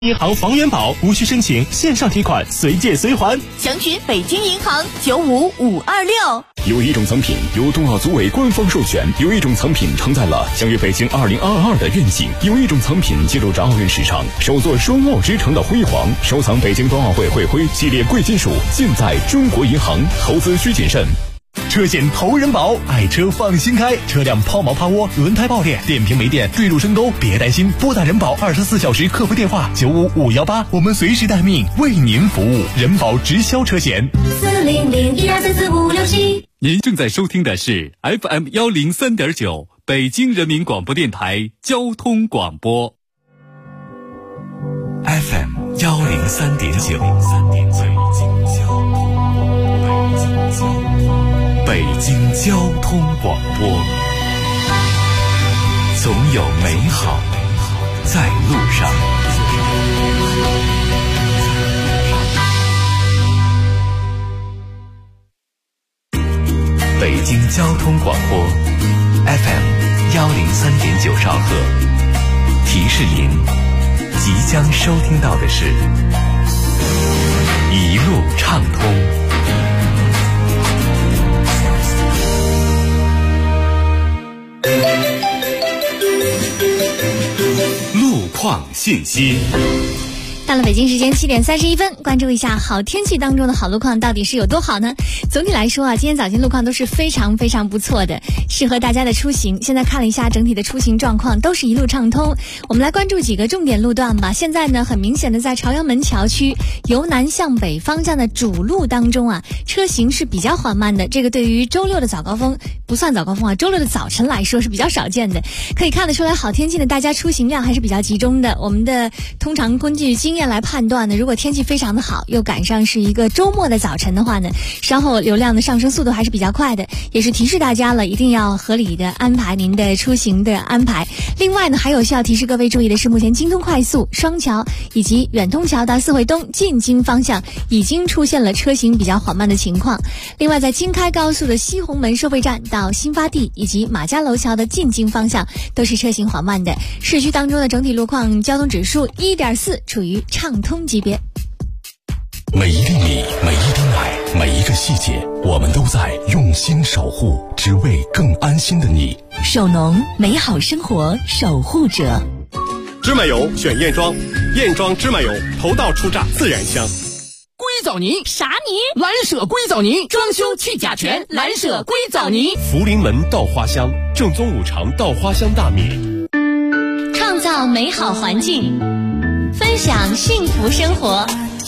银行房元宝无需申请，线上提款随借随还。 详询北京银行95526。 有一种藏品由冬奥组委官方授权，有一种藏品承载了相约北京2022的愿景，有一种藏品记录着奥运史上首座双奥之城的辉煌。收藏北京冬奥会会徽系列贵金属，尽在中国银行，投资需谨慎。 车险投人保，爱车放心开，车辆抛锚趴窝、轮胎爆裂、电瓶没电、坠入深沟，别担心，拨打人保24小时客服电话95518，我们随时待命，为您服务。人保直销车险 40012344567。您正在收听的是 FM103.9 北京人民广播电台交通广播。 北京交通广播，总有美好在路上。北京交通广播 FM103.9兆赫，提示您即将收听到的是一路畅通。路况信息。 到了北京时间7点31分，关注一下好天气当中的好路况到底是有多好呢？总体来说啊，今天早间路况都是非常非常不错的，适合大家的出行。现在看了一下整体的出行状况，都是一路畅通。我们来关注几个重点路段吧。现在呢，很明显的在朝阳门桥区由南向北方向的主路当中啊，车行是比较缓慢的。这个对于周六的早高峰不算早高峰啊，周六的早晨来说是比较少见的。可以看得出来，好天气呢，大家出行量还是比较集中的。我们的通常根据经验来判断呢，如果天气非常的好，又赶上是一个周末的早晨的话呢，稍后流量的上升速度还是比较快的，也是提示大家了，一定要合理的安排您的出行的安排。另外呢，还有需要提示各位注意的是，目前京通快速、双桥以及远通桥到四惠东进京方向已经出现了车行比较缓慢的情况。另外，在京开高速的西红门收费站到新发地以及马家楼桥的进京方向都是车行缓慢的。市区当中的整体路况交通指数1.4，处于畅通级别。 每一粒米，每一滴奶，每一个细节，我们都在用心守护，只为更安心的你。 首农，美好生活守护者。 芝麻油选燕庄，燕庄芝麻油头道出榨，自然香。 硅藻泥啥泥？ 蓝舍硅藻泥，装修去甲醛，蓝舍硅藻泥。 福临门稻花香，正宗五常稻花香大米。 创造美好环境，分享幸福生活。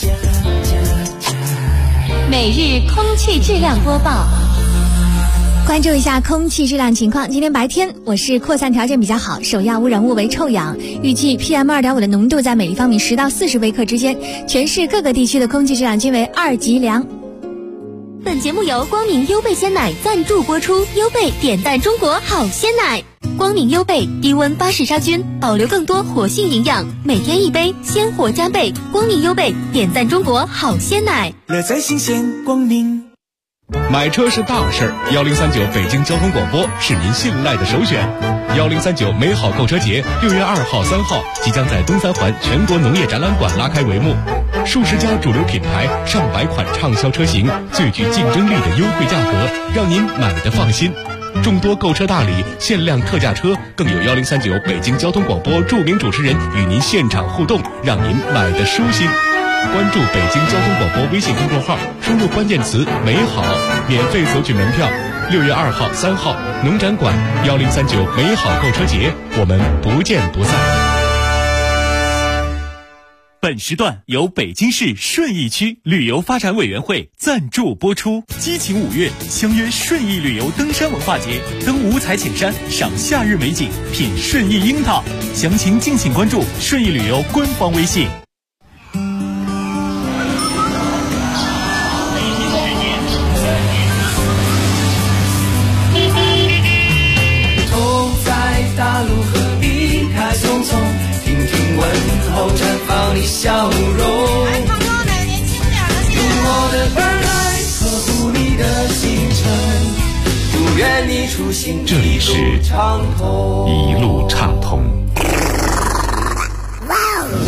每日空气质量播报， 关注一下空气质量情况。今天白天我市扩散条件比较好，首要污染物为臭氧，预计 PM2.5 的浓度在每立方米10到40微克之间，全市各个地区的空气质量均为2级良。 本节目由光明优贝鲜奶赞助播出，优贝点赞中国好鲜奶。光明优贝低温巴氏杀菌，保留更多活性营养，每天一杯，鲜活加倍。光明优贝点赞中国好鲜奶， 乐在新鲜光明。 买车是大事儿，1039北京交通广播是您信赖的首选。1039美好购车节6月2号、3号即将在东三环全国农业展览馆拉开帷幕，数十家主流品牌、上百款畅销车型，最具竞争力的优惠价格，让您买得放心。众多购车大礼、限量特价车，更有1039北京交通广播著名主持人与您现场互动，让您买得舒心。关注北京交通广播微信公众号，输入关键词美好，免费索取门票。6月2号、3号农展馆1039美好购车节，我们不见不散。本时段由北京市顺义区旅游发展委员会赞助播出。激情5月，相约顺义旅游登山文化节，登五彩浅山，赏夏日美景，品顺义樱桃。详情敬请关注顺义旅游官方微信。 大路和离开匆匆，听听问候，绽放你笑容。 哎，朋友们，年轻点的谢谢。 用我的耳来呵护你的行程，祝愿你出行这里是一路畅通。 哇哦！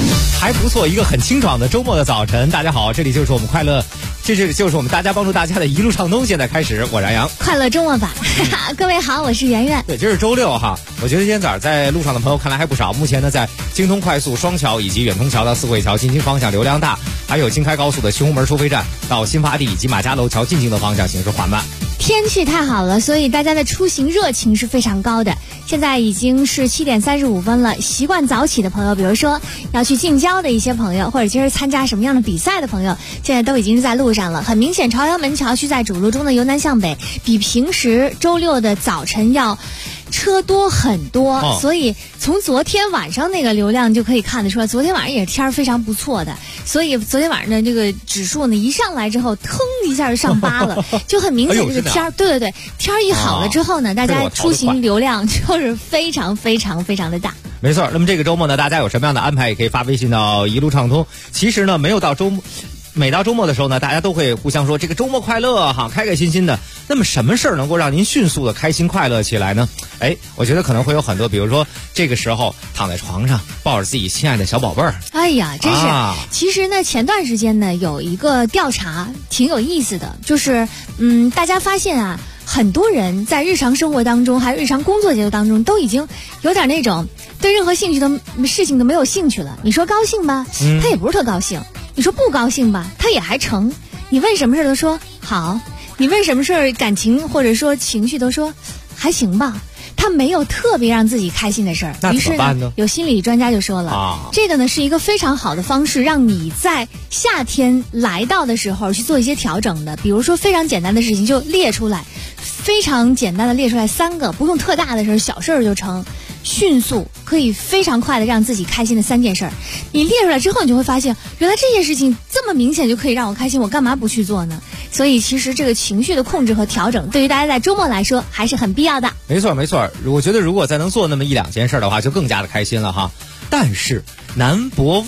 还不错，一个很清爽的周末的早晨。大家好，这里就是我们快乐，就是我们大家帮助大家的一路畅通。现在开始，我然阳， 快乐周末版。各位好，我是圆圆。 对，今是周六哈，我觉得今天早上在路上的朋友看来还不少。目前呢，在京通快速双桥以及远通桥到四惠桥进京方向流量大，还有京开高速的西红门收费站到新发地以及马家楼桥进京的方向行驶缓慢。 天气太好了，所以大家的出行热情是非常高的。现在已经是7点35分了，习惯早起的朋友，比如说要去近郊的一些朋友，或者今儿参加什么样的比赛的朋友，现在都已经是在路上了。很明显，朝阳门桥区在主路中的由南向北，比平时周六的早晨要车多很多，所以从昨天晚上那个流量就可以看得出来，昨天晚上也是天儿非常不错的，所以昨天晚上的这个指数呢一上来之后，腾一下就上8了，就很明显这个天儿，对，天儿一好了之后呢，大家出行流量就是非常非常非常的大。 没错，那么这个周末呢，大家有什么样的安排，也可以发微信到一路畅通。其实呢，没有到周末。每到周末的时候呢，大家都会互相说这个周末快乐哈，开开心心的。那么什么事儿能够让您迅速的开心快乐起来呢？我觉得可能会有很多，比如说这个时候躺在床上抱着自己亲爱的小宝贝儿。 哎呀，真是！其实呢，前段时间呢有一个调查挺有意思的，就是大家发现啊，很多人在日常生活当中，还有日常工作节奏当中，都已经有点那种对任何事情都没有兴趣了。你说高兴吧，他也不是特高兴。你说不高兴吧，他也还成。你问什么事都说好，你问什么事感情或者说情绪都说还行吧。他没有特别让自己开心的事儿。 那怎么办呢？ 有心理专家就说了，这个呢是一个非常好的方式，让你在夏天来到的时候去做一些调整的。比如说非常简单的事情就列出来，非常简单的列出来3个，不用特大的事儿，小事儿就成。迅速可以非常快的让自己开心的3件事儿，你列出来之后，你就会发现，原来这件事情这么明显就可以让我开心，我干嘛不去做呢？所以其实这个情绪的控制和调整，对于大家在周末来说还是很必要的。 没错，我觉得如果再能做那么1-2件事的话，就更加的开心了哈。但是 number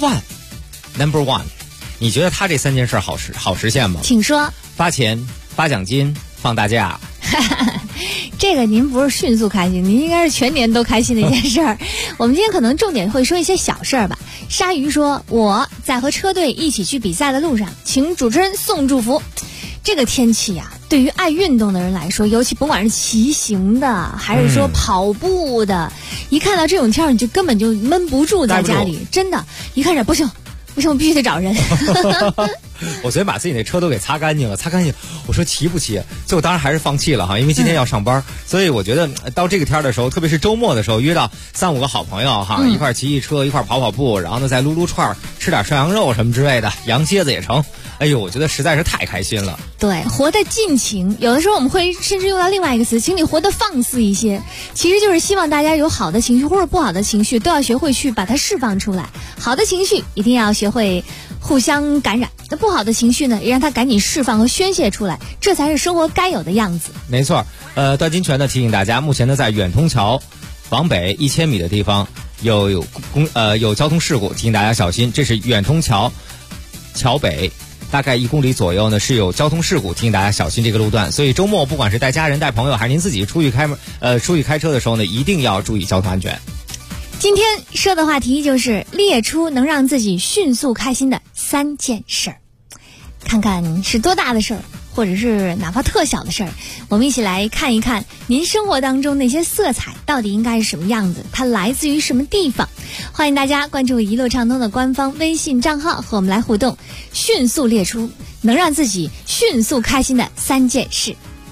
one， 你觉得他这3件事好实现吗？ 请说。 发钱、发奖金、放大假。 这个您不是迅速开心，您应该是全年都开心的一件事儿。我们今天可能重点会说一些小事儿吧。鲨鱼说，我在和车队一起去比赛的路上，请主持人送祝福。这个天气呀，对于爱运动的人来说，尤其甭管是骑行的还是说跑步的，一看到这种天儿，你就根本就闷不住在家里，真的，一看着不行，我必须得找人。 我昨天把自己那车都给擦干净了，我说骑不骑？最后当然还是放弃了哈，因为今天要上班，所以我觉得到这个天的时候，特别是周末的时候，约到3-5个好朋友哈，一块骑车，一块跑步，然后呢再撸串，吃点涮羊肉什么之类的，羊蝎子也成。哎呦，我觉得实在是太开心了。 对，活得尽情，有的时候我们会甚至用到另外一个词，请你活得放肆一些。其实就是希望大家有好的情绪或者不好的情绪，都要学会去把它释放出来。好的情绪一定要学会互相感染，那不好的情绪呢，也让它赶紧释放和宣泄出来，这才是生活该有的样子。 没错，段金泉呢提醒大家，目前呢在远通桥往北1000米的地方有交通事故，提醒大家小心。这是远通桥北。大概1公里左右呢是有交通事故，提醒大家小心这个路段。所以周末不管是带家人、带朋友，还是您自己出去开车的时候呢，一定要注意交通安全。 今天说的话题就是列出能让自己迅速开心的3件事儿，看看是多大的事儿，或者是哪怕特小的事儿，我们一起来看一看您生活当中那些色彩到底应该是什么样子，它来自于什么地方。欢迎大家关注一路畅通的官方微信账号，和我们来互动，迅速列出能让自己迅速开心的3件事。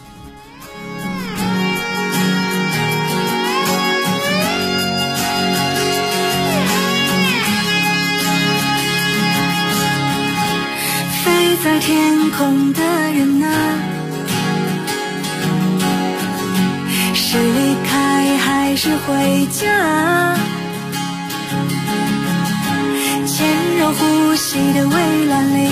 飞在天空的人啊，是离开还是回家？潜入呼吸的蔚蓝里，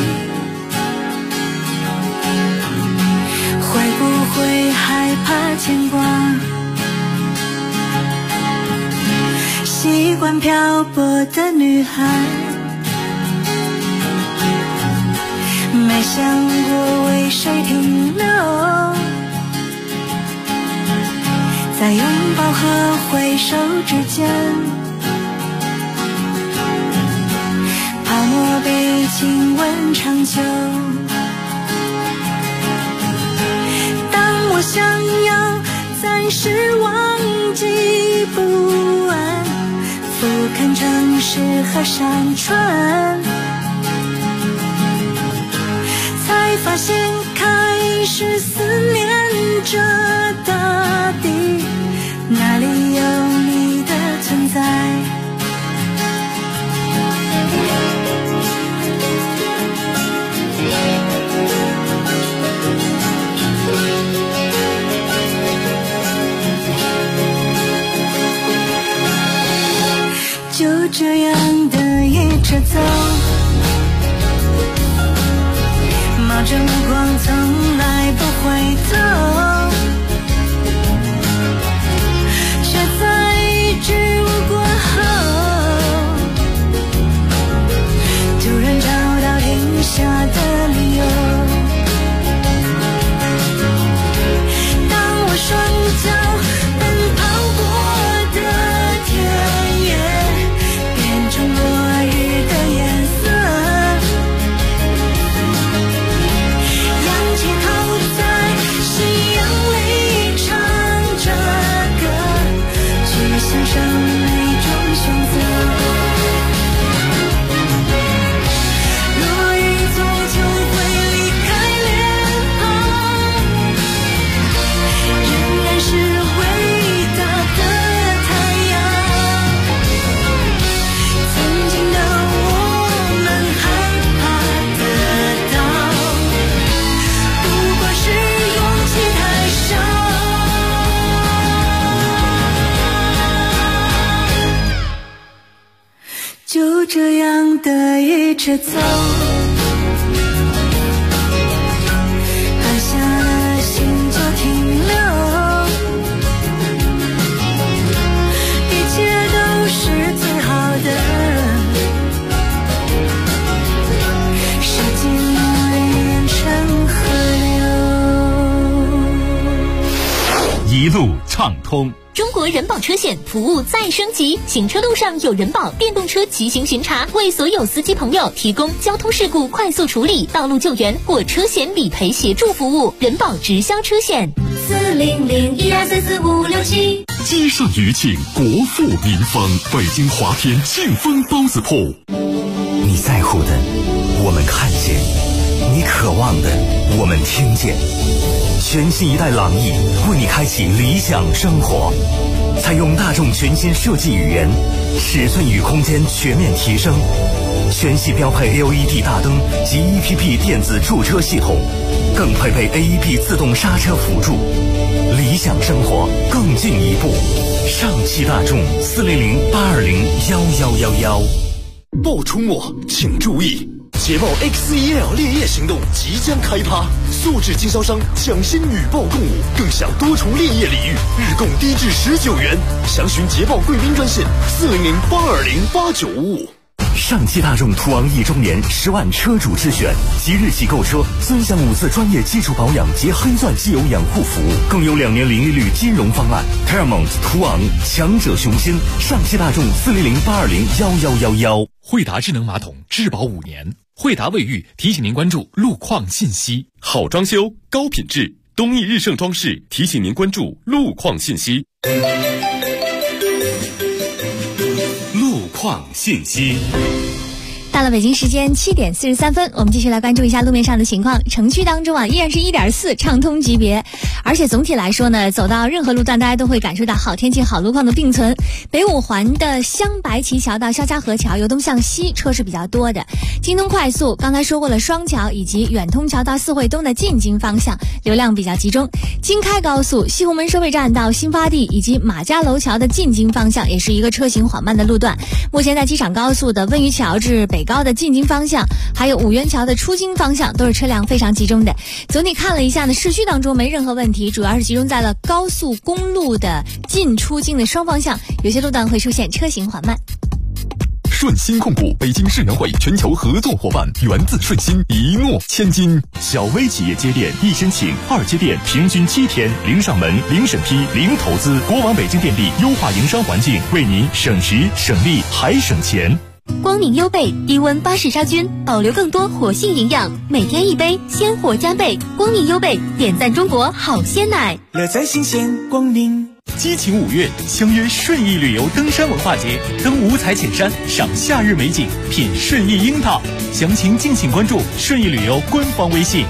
会不会害怕牵挂？习惯漂泊的女孩，没想过为谁停留，在拥抱和挥手之间，怕亲吻长久。当我想要暂时忘记不安，俯瞰城市和山川，才发现开始思念着大地，哪里有你的存在。就这样的一直走，冒着目光从来不回头，却在巨无过后突然找到停下的理由。当我双脚奔跑过的田野变成落日的颜色，仰起头在夕阳里唱着歌，去享受每种选择。落日终究会离开脸庞，仍然是伟大的太阳。曾经的我们害怕得到，不过是勇气太少。就这样的一直走，按下了心就停留，一切都是最好的，时间变成河流， 一路畅通。 中国人保车险服务再升级，行车路上有人保电动车骑行巡查，为所有司机朋友提供交通事故快速处理、道路救援或车险理赔协助服务。人保直销车险40012445567。 街上余庆，国富民丰，北京华天庆丰包子铺。 你在乎的，我们看见；你渴望的，我们听见。全新一代朗逸为你开启理想生活，采用大众全新设计语言，尺寸与空间全面提升，全系标配 LED 大灯及 EPP 电子驻车系统，更配备 AEB 自动刹车辅助，理想生活更进一步。上汽大众400-820-1111。 爆出没，请注意！捷豹 X1L 烈焰行动即将开趴，素质经销商抢先女豹共舞，更享多重烈焰礼遇，日供低至19元。详询捷豹贵宾专线400-820-8955。 上汽大众途昂1周年10万车主之选，即日起购车尊享5次专业基础保养及黑钻机油养护服务，更有2年零利率金融方案。Paramount 途昂，强者雄心。上汽大众400-820-1111。 惠达智能马桶质保5年。惠达卫浴提醒您关注路况信息。 好装修，高品质，东益日盛装饰提醒您关注路况信息。 路况信息。 到了北京时间7点43分，我们继续来关注一下路面上的情况。城区当中啊，依然是1.4畅通级别，而且总体来说呢，走到任何路段，大家都会感受到好天气、好路况的并存。北五环的湘白旗桥到肖家河桥由东向西车是比较多的。京东快速刚才说过了，双桥以及远通桥到四惠东的进京方向流量比较集中。京开高速西红门收费站到新发地以及马家楼桥的进京方向也是一个车行缓慢的路段。目前在机场高速的温榆桥至北高的进京方向，还有五元桥的出京方向都是车辆非常集中的。总体看了一下呢，市区当中没任何问题，主要是集中在了高速公路的进出京的双方向，有些路段会出现车行缓慢。 顺鑫控股北京世园会全球合作伙伴，源自顺鑫，一诺千金。小微企业接电一申请2接电，平均7天，零上门，零审批，零投资。国网北京电力优化营商环境，为您省时省力还省钱。 光明优贝低温巴氏杀菌，保留更多活性营养，每天一杯，鲜活加倍。光明优贝点赞中国好鲜奶， 乐在新鲜光明。 激情5月，相约顺义旅游登山文化节，登五彩浅山，赏夏日美景，品顺义樱桃。详情敬请关注顺义旅游官方微信。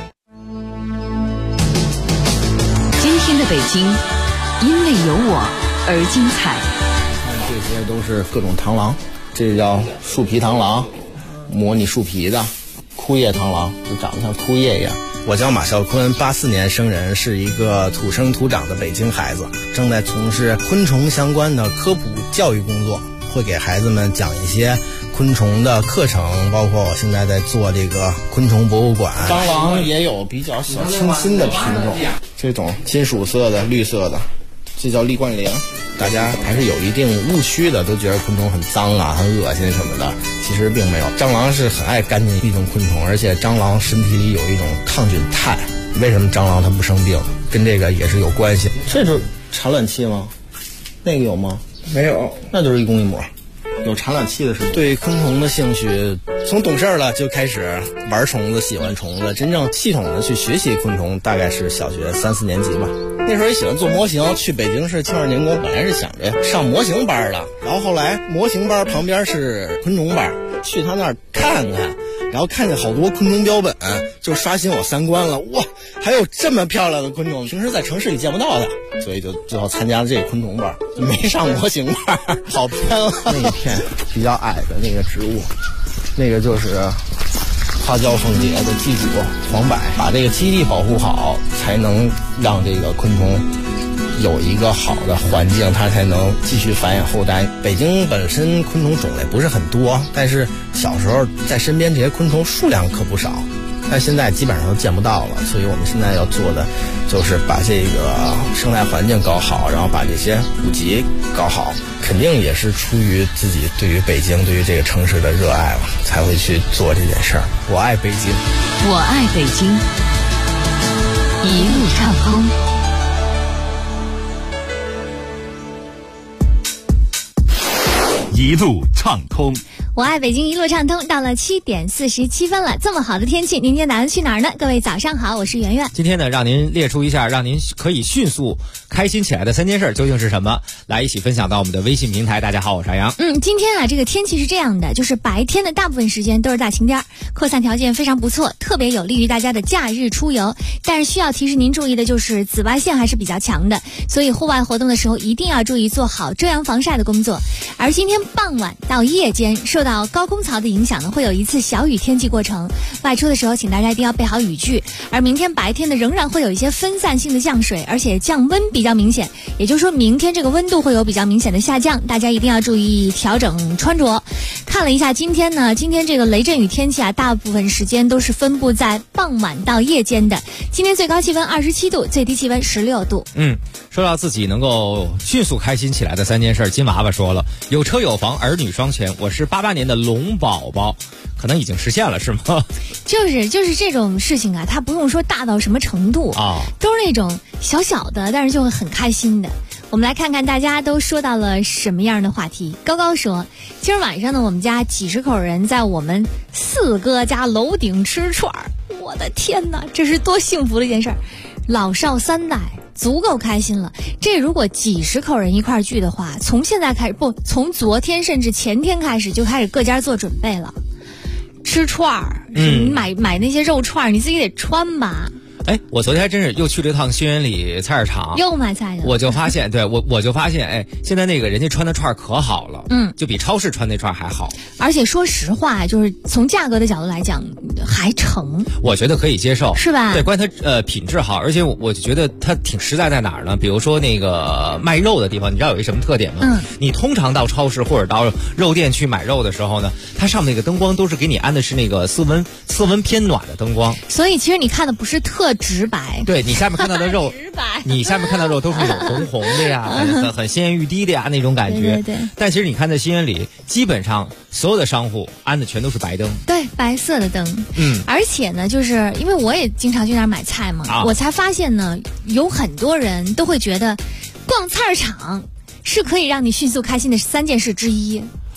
今天的北京，因为有我而精彩。 这些都是各种螳螂，这叫树皮螳螂，模拟树皮的；枯叶螳螂就长得像枯叶一样。我叫马啸坤，84年生人，是一个土生土长的北京孩子，正在从事昆虫相关的科普教育工作，会给孩子们讲一些昆虫的课程，包括我现在在做这个昆虫博物馆。蟑螂也有比较小清新的品种，这种金属色的、绿色的，这叫立冠楝。大家还是有一定误区的，都觉得昆虫很脏啊、很恶心什么的，其实并没有。蟑螂是很爱干净的一种昆虫，而且蟑螂身体里有一种抗菌肽。为什么蟑螂它不生病，跟这个也是有关系。这是产卵器吗？那个有吗？没有，那就是一公一母。有产卵器的是对昆虫的兴趣，从懂事了就开始玩虫子、喜欢虫子，真正系统的去学习昆虫，大概是小学3、4年级吧。那时候也喜欢做模型，去北京市庆二年宫，本来是想着上模型班的，然后后来模型班旁边是昆虫班，去他那儿看看，然后看见好多昆虫标本，就刷新我三观了。哇，还有这么漂亮的昆虫，平时在城市里见不到的，所以就最后参加了这个昆虫班，没上模型班，跑偏了。那一片比较矮的那个植物，那个就是花椒凤蝶的寄主黄柏，把这个基地保护好，才能让这个昆虫有一个好的环境，它才能继续繁衍后代。北京本身昆虫种类不是很多，但是小时候在身边这些昆虫数量可不少，但现在基本上都见不到了。所以我们现在要做的就是把这个生态环境搞好，然后把这些古籍搞好，肯定也是出于自己对于北京、对于这个城市的热爱了，才会去做这件事儿。我爱北京， 我爱北京，一路畅通。 一路畅通， 我爱北京，一路畅通。到了7点47分了，这么好的天气，您今天打算去哪儿呢？各位早上好，我是圆圆。 今天呢，让您列出一下让您可以迅速开心起来的3件事究竟是什么？来一起分享到我们的微信平台。大家好，我是阿阳。 今天啊，这个天气是这样的，就是白天的大部分时间都是大晴天，扩散条件非常不错，特别有利于大家的假日出游。但是需要提示您注意的就是紫外线还是比较强的，所以户外活动的时候一定要注意做好遮阳防晒的工作。而今天傍晚到夜间受到高空槽的影响呢，会有一次小雨天气过程，外出的时候请大家一定要备好雨具。而明天白天呢，仍然会有一些分散性的降水，而且降温比较明显，也就是说明天这个温度会有比较明显的下降，大家一定要注意调整穿着。看了一下今天这个雷阵雨天气啊，大部分时间都是分布在傍晚到夜间的。今天最高气温27度，最低气温16度。 说到自己能够迅速开心起来的3件事，金娃娃说了，有车有房，儿女双全。我是88年的龙宝宝，可能已经实现了是吗？ 就是这种事情啊，它不用说大到什么程度啊，都是那种小小的，但是就会很开心的。我们来看看大家都说到了什么样的话题。高高说，今儿晚上呢，我们家几十口人在我们4哥家楼顶吃串儿，我的天哪，这是多幸福的一件事儿，老少3代足够开心了。这如果几十口人一块聚的话，从现在开始从昨天甚至前天开始就开始各家做准备了。吃串儿，你买那些肉串儿，你自己得穿吧。 我昨天还真是又去了一趟新源里菜市场， 又买菜去了。 我就发现，我就发现，现在那个人家穿的串可好了，就比超市穿那串还好。 而且说实话，就是从价格的角度来讲，还成。 我觉得可以接受， 是吧？ 对，关于它品质好，而且我就觉得它挺实在在哪儿呢？比如说那个卖肉的地方，你知道有一什么特点吗？你通常到超市或者到肉店去买肉的时候呢，它上面那个灯光都是给你安的是那个色温偏暖的灯光， 所以其实你看的不是特直白。 对，你下面看到的肉你下面看到的肉都是有红红的呀，很鲜艳欲滴的呀那种感觉。 对。 但其实你看在新源里，基本上所有的商户安的全都是白灯， 对，白色的灯。而且呢，就是因为我也经常去那儿买菜嘛，我才发现呢，有很多人都会觉得逛菜市场是可以让你迅速开心的3件事之一。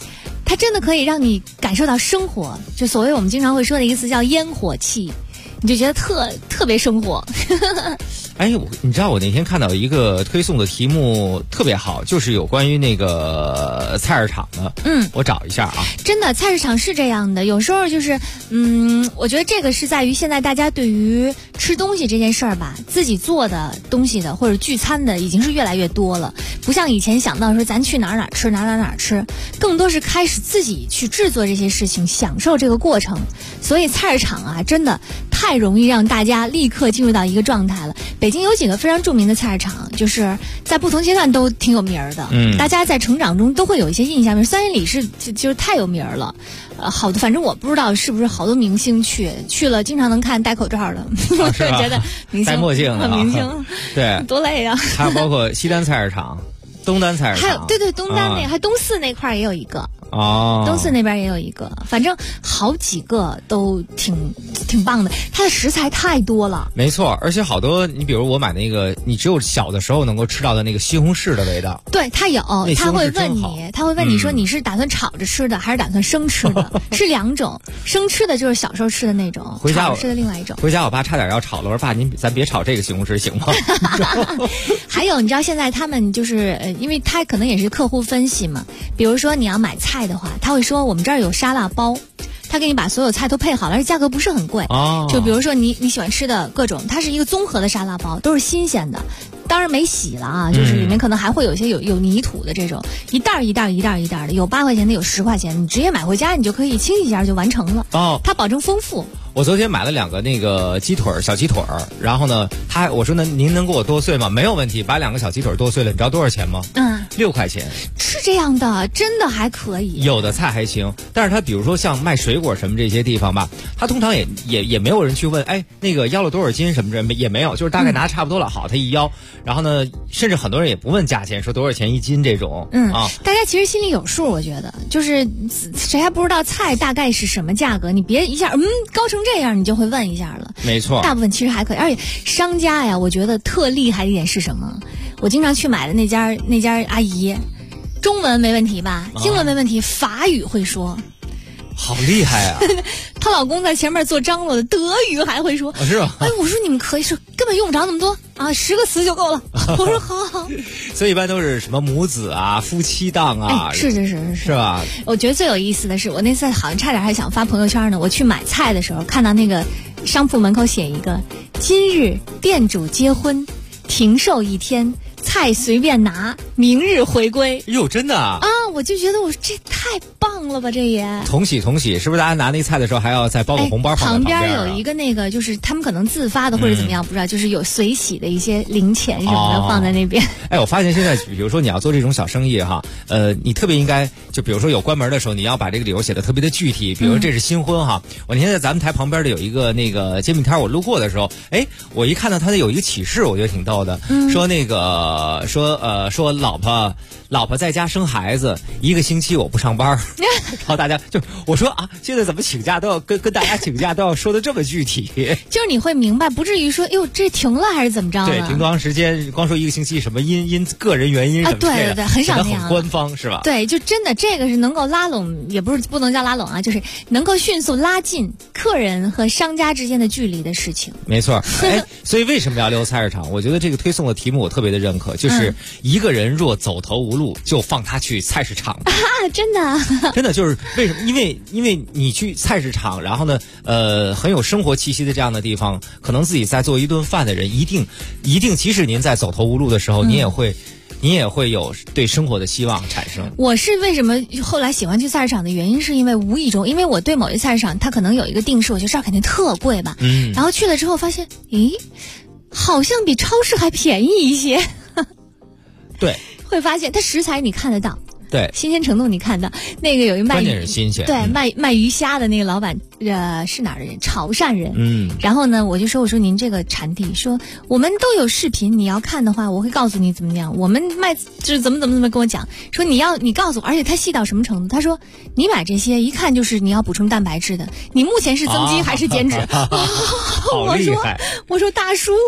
它真的可以让你感受到生活，就所谓我们经常会说的一个词叫烟火气，你就觉得特别生活。 哎，你知道我那天看到一个推送的题目特别好，就是有关于那个菜市场的。我找一下啊。 真的，菜市场是这样的，有时候就是，我觉得这个是在于现在大家对于吃东西这件事儿吧，自己做的东西的或者聚餐的已经是越来越多了，不像以前想到说咱去哪儿吃哪儿吃，更多是开始自己去制作这些事情，享受这个过程。所以菜市场啊，真的太容易让大家立刻进入到一个状态了。北京有几个非常著名的菜市场，就是在不同阶段都挺有名儿的。大家在成长中都会有一些印象。比如三元里就是太有名了，好的，反正我不知道是不是好多明星去了，经常能看戴口罩的，我就觉得明星戴墨镜的明星， 对， 多累啊！ 还有包括西单菜市场、东单菜市场， 还有对东单那个，还东四那块也有一个。东四那边也有一个，反正好几个都挺棒的，它的食材太多了。 没错，而且好多，你比如我买那个，你只有小的时候能够吃到的那个西红柿的味道。 对，它有，他会问你说你是打算炒着吃的，还是打算生吃的？是两种，生吃的就是小时候吃的那种，炒着吃的另外一种。 回家我爸差点要炒了，我说爸，咱别炒这个西红柿行吗？ 还有，你知道现在他们就是因为他可能也是客户分析嘛，比如说你要买菜的话，他会说我们这儿有沙拉包，他给你把所有菜都配好了，而且价格不是很贵。就比如说你喜欢吃的各种，它是一个综合的沙拉包，都是新鲜的，当然没洗了啊，就是里面可能还会有一些有泥土的这种，一袋的，有8块钱的，有10块钱的，你直接买回家你就可以清洗一下就完成了。它保证丰富。 我昨天买了2个那个小鸡腿儿，然后呢，我说呢，您能给我剁碎吗？没有问题，把2个小鸡腿剁碎了，你知道多少钱吗？6块钱。 是这样的，真的还可以。 有的菜还行，但是它比如说像卖水果什么这些地方吧，它通常也没有人去问，哎，那个要了多少斤什么的，也没有，就是大概拿差不多了，好，他一要，然后呢，甚至很多人也不问价钱，说多少钱1斤这种。 大家其实心里有数，我觉得就是谁还不知道菜大概是什么价格，你别一下高成这样，你就会问一下了。 没错， 大部分其实还可以，而且商家呀，我觉得特厉害的一点是什么？我经常去买的那家阿姨，中文没问题吧？英文没问题，法语会说。 好厉害啊！ 她老公在前面做张罗的，德语还会说。 是吧？ 哎，我说你们可以说，根本用不着那么多啊，10个词就够了。我说好。 所以一般都是什么母子啊、夫妻档啊，是吧？ 我觉得最有意思的是，我那次好像差点还想发朋友圈呢。我去买菜的时候，看到那个商铺门口写一个“今日店主结婚，停售1天。”菜随便拿，明日回归。 哟，真的啊！ 我就觉得我这太棒了吧，这也同喜，是不是？大家拿那菜的时候还要再包个红包放在旁边有一个那个，就是他们可能自发的或者怎么样，不知道，就是有随喜的一些零钱什么的放在那边。 我发现现在，比如说你要做这种小生意哈，你特别应该就比如说有关门的时候，你要把这个理由写的特别的具体，比如这是新婚哈。我那天在咱们台旁边的有一个那个煎饼摊，我路过的时候，我一看到他有一个启示，我觉得挺逗的，说那个说老婆在家生孩子1个星期我不上班，然后大家就我说啊，现在怎么请假都要跟大家请假都要说的这么具体， 就是你会明白，不至于说哟这停了还是怎么着？ 对，停多长时间，光说1个星期什么因个人原因什么之类的， 对，很少那样， 很官方是吧？ 对，就真的这个是能够拉拢，也不能叫拉拢啊，就是能够迅速拉近客人和商家之间的距离的事情。 没错，所以为什么要溜菜市场？我觉得这个推送的题目我特别的认可，就是一个人若走投无路，就放他去菜市场吧。 真的， 真的就是为什么？因为你去菜市场，然后呢，很有生活气息的这样的地方，可能自己在做一顿饭的人，一定，即使您在走投无路的时候，你也会有对生活的希望产生。 我是为什么后来喜欢去菜市场的原因，是因为无意中，因为我对某一菜市场，它可能有一个定式，我觉得这儿肯定特贵吧。然后去了之后发现，好像比超市还便宜一些。 对， 会发现它食材你看得到。 对， 新鲜程度你看到那个有一卖， 关键是新鲜。 对，卖鱼虾的那个老板，是哪儿的人？潮汕人。然后呢，我说您这个产地，说我们都有视频，你要看的话，我会告诉你怎么样。我们卖就是怎么跟我讲，说你告诉我，而且他细到什么程度？他说你买这些一看就是你要补充蛋白质的，你目前是增肌还是减脂？ 好厉害！ 我说大叔，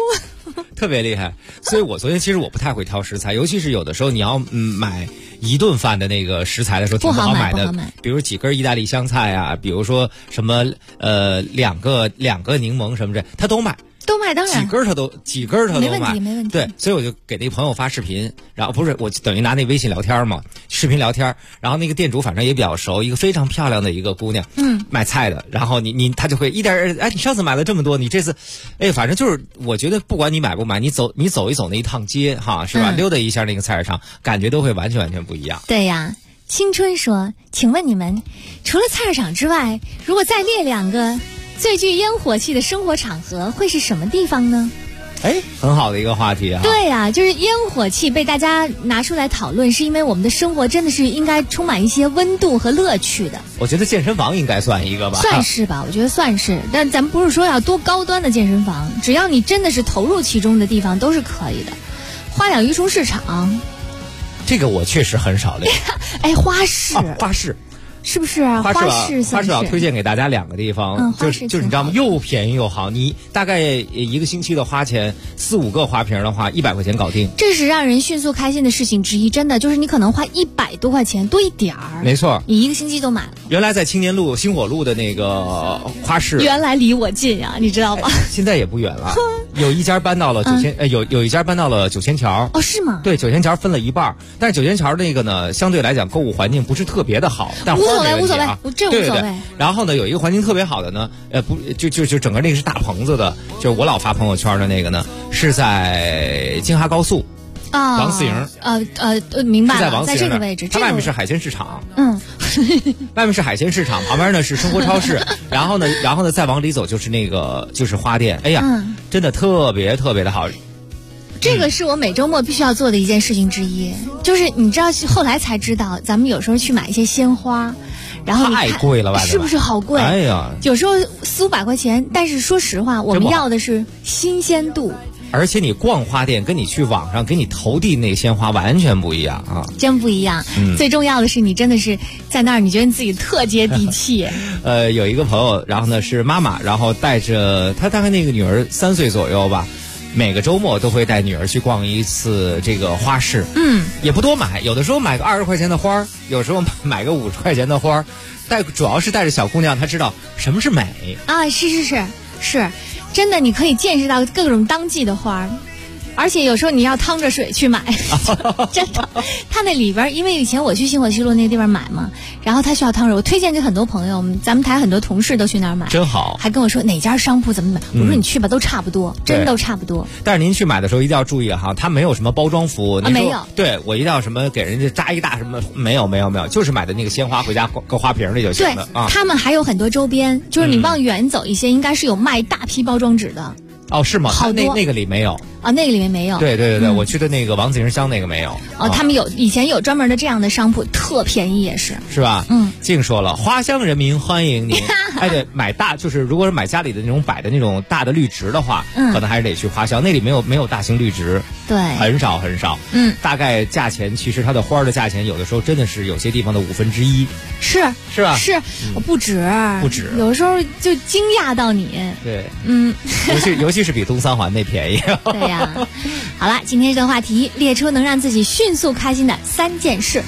特别厉害。所以我昨天其实我不太会挑食材，尤其是有的时候你要买一顿饭的那个食材的时候挺不好买的，比如几根意大利香菜啊，比如说什么两个柠檬什么的，他都卖。 当然几根他都没买， 没问题。 对，所以我就给那朋友发视频，然后不是我等于拿那微信聊天嘛，视频聊天，然后那个店主反正也比较熟，一个非常漂亮的一个姑娘，卖菜的，然后他就会一点你上次买了这么多，你这次，反正就是我觉得不管你买不买，你走一走那一趟街哈，是吧？溜达一下那个菜市场，感觉都会完全不一样。 对呀。青春说，请问你们除了菜市场之外，如果再列2个最具烟火气的生活场合会是什么地方呢？ 很好的一个话题啊。 对呀，就是烟火气被大家拿出来讨论，是因为我们的生活真的是应该充满一些温度和乐趣的。 我觉得健身房应该算一个吧。 算是吧，我觉得算是。但咱们不是说要多高端的健身房，只要你真的是投入其中的地方都是可以的。花鸟鱼虫市场， 这个我确实很少练。 花市。 花市。 是不是啊？花市要推荐给大家2个地方，就是你知道吗？又便宜又好，你大概1个星期的花钱4-5个花瓶的话，100块钱搞定。 这是让人迅速开心的事情之一，真的就是你可能花100多块钱多一点儿， 没错， 你1个星期都买了。 原来在青年路星火路的那个花市， 原来离我近呀，你知道吗？ 现在也不远了，有一家搬到了有一家搬到了九仙桥。 哦，是吗？ 对，九仙桥分了一半，但是九仙桥那个呢，相对来讲购物环境不是特别的好，但无所谓，这无所谓。 对。然后呢，有一个环境特别好的呢，就整个那个是大棚子的，就是我老发朋友圈的那个呢，是在京哈高速王四营。 明白了， 是在王四营这个位置， 它外面是海鲜市场。外面是海鲜市场，旁边呢是生活超市，然后呢再往里走就是花店。真的特别的好。 这个是我每周末必须要做的一件事情之一，就是你知道后来才知道，咱们有时候去买一些鲜花，然后太贵了吧？ 是不是好贵？ 哎呀， 有时候400-500块钱，但是说实话，我们要的是新鲜度。 而且你逛花店跟你去网上给你投递那鲜花完全不一样啊！ 真不一样。最重要的是你真的是在那儿，你觉得你自己特接地气。 有一个朋友，然后呢是妈妈，然后带着她大概那个女儿3岁左右吧，每个周末都会带女儿去逛一次这个花市。也不多买，有的时候买个20块钱的花，有时候买个50块钱的花，主要是带着小姑娘，她知道什么是美啊！是。真的，你可以见识到各种当季的花，而且有时候你要趟着水去买，真的。它那里边，因为以前我去星火西路那个地方买嘛，然后它需要趟水，我推荐给很多朋友，咱们台很多同事都去那儿买， 真好。 还跟我说哪家商铺怎么买，我说你去吧，都差不多，真都差不多。 但是您去买的时候一定要注意哈，它没有什么包装服务， 没有。 对，我一定要什么给人家扎一大什么，没有，就是买的那个鲜花回家搁花瓶里就行了啊。 他们还有很多周边，就是你往远走一些，应该是有卖大批包装纸的。 哦，是吗？ 好多那个里没有啊，那个里面没有。 对，我去的那个王子营乡那个没有。 他们以前有专门的这样的商铺，特便宜也是。 是吧？净说了，花乡人民欢迎您。对，买就是如果是买家里的那种摆的那种大的绿植的话，可能还是得去花乡，那里没有大型绿植。 对， 很少。大概价钱其实它的花的价钱有的时候真的是有些地方的1/5。是吧？ 是，不止，有时候就惊讶到你。 对，尤其是比东三环那便宜。 对呀。好了，今天这个话题，列出能让自己迅速开心的3件事。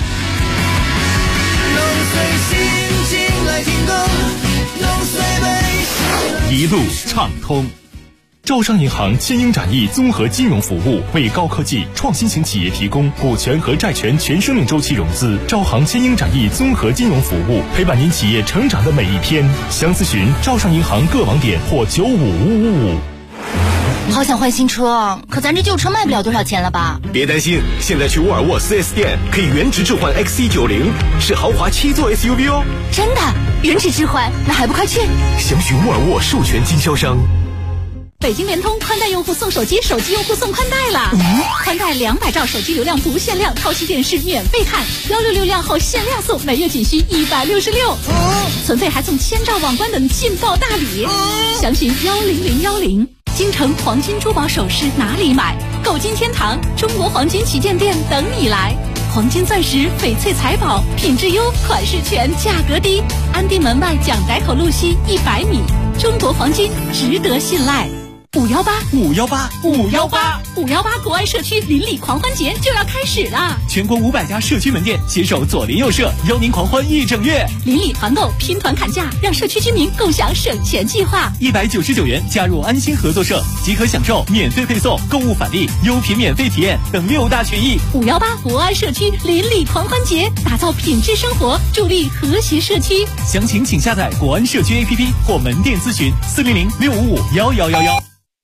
一路畅通。招商银行千英展翼综合金融服务，为高科技创新型企业提供股权和债权全生命周期融资。招行千英展翼综合金融服务，陪伴您企业成长的每一天。详咨询招商银行各网点或95555。 好想换新车，可咱这旧车卖不了多少钱了吧？ 别担心，现在去沃尔沃 4S 店可以原值置换 XC90，是豪华7座 SUV 哦。 真的？原值置换？那还不快去？ 详询沃尔沃授权经销商。 北京联通宽带用户送手机，手机用户送宽带了。宽带200兆手机流量不限量，超级电视免费看，166量后限量送，每月仅需166。存费还送1000兆网关等劲爆大礼。详询10010。京城黄金珠宝首饰哪里买？购金天堂中国黄金旗舰店等你来。黄金钻石、翡翠财宝，品质优，款式全，价格低。安定门外蒋宅口路西100米，中国黄金值得信赖。 518国安社区邻里狂欢节就要开始了， 全国500家社区门店携手左邻右舍，邀您狂欢1整月。 邻里团购，拼团砍价，让社区居民共享省钱计划。 199元加入安心合作社，即可享受免费配送、购物返利、优品免费体验等6大权益。 518国安社区邻里狂欢节，打造品质生活，助力和谐社区。 详情请下载国安社区 APP 或门店咨询400-655-1111。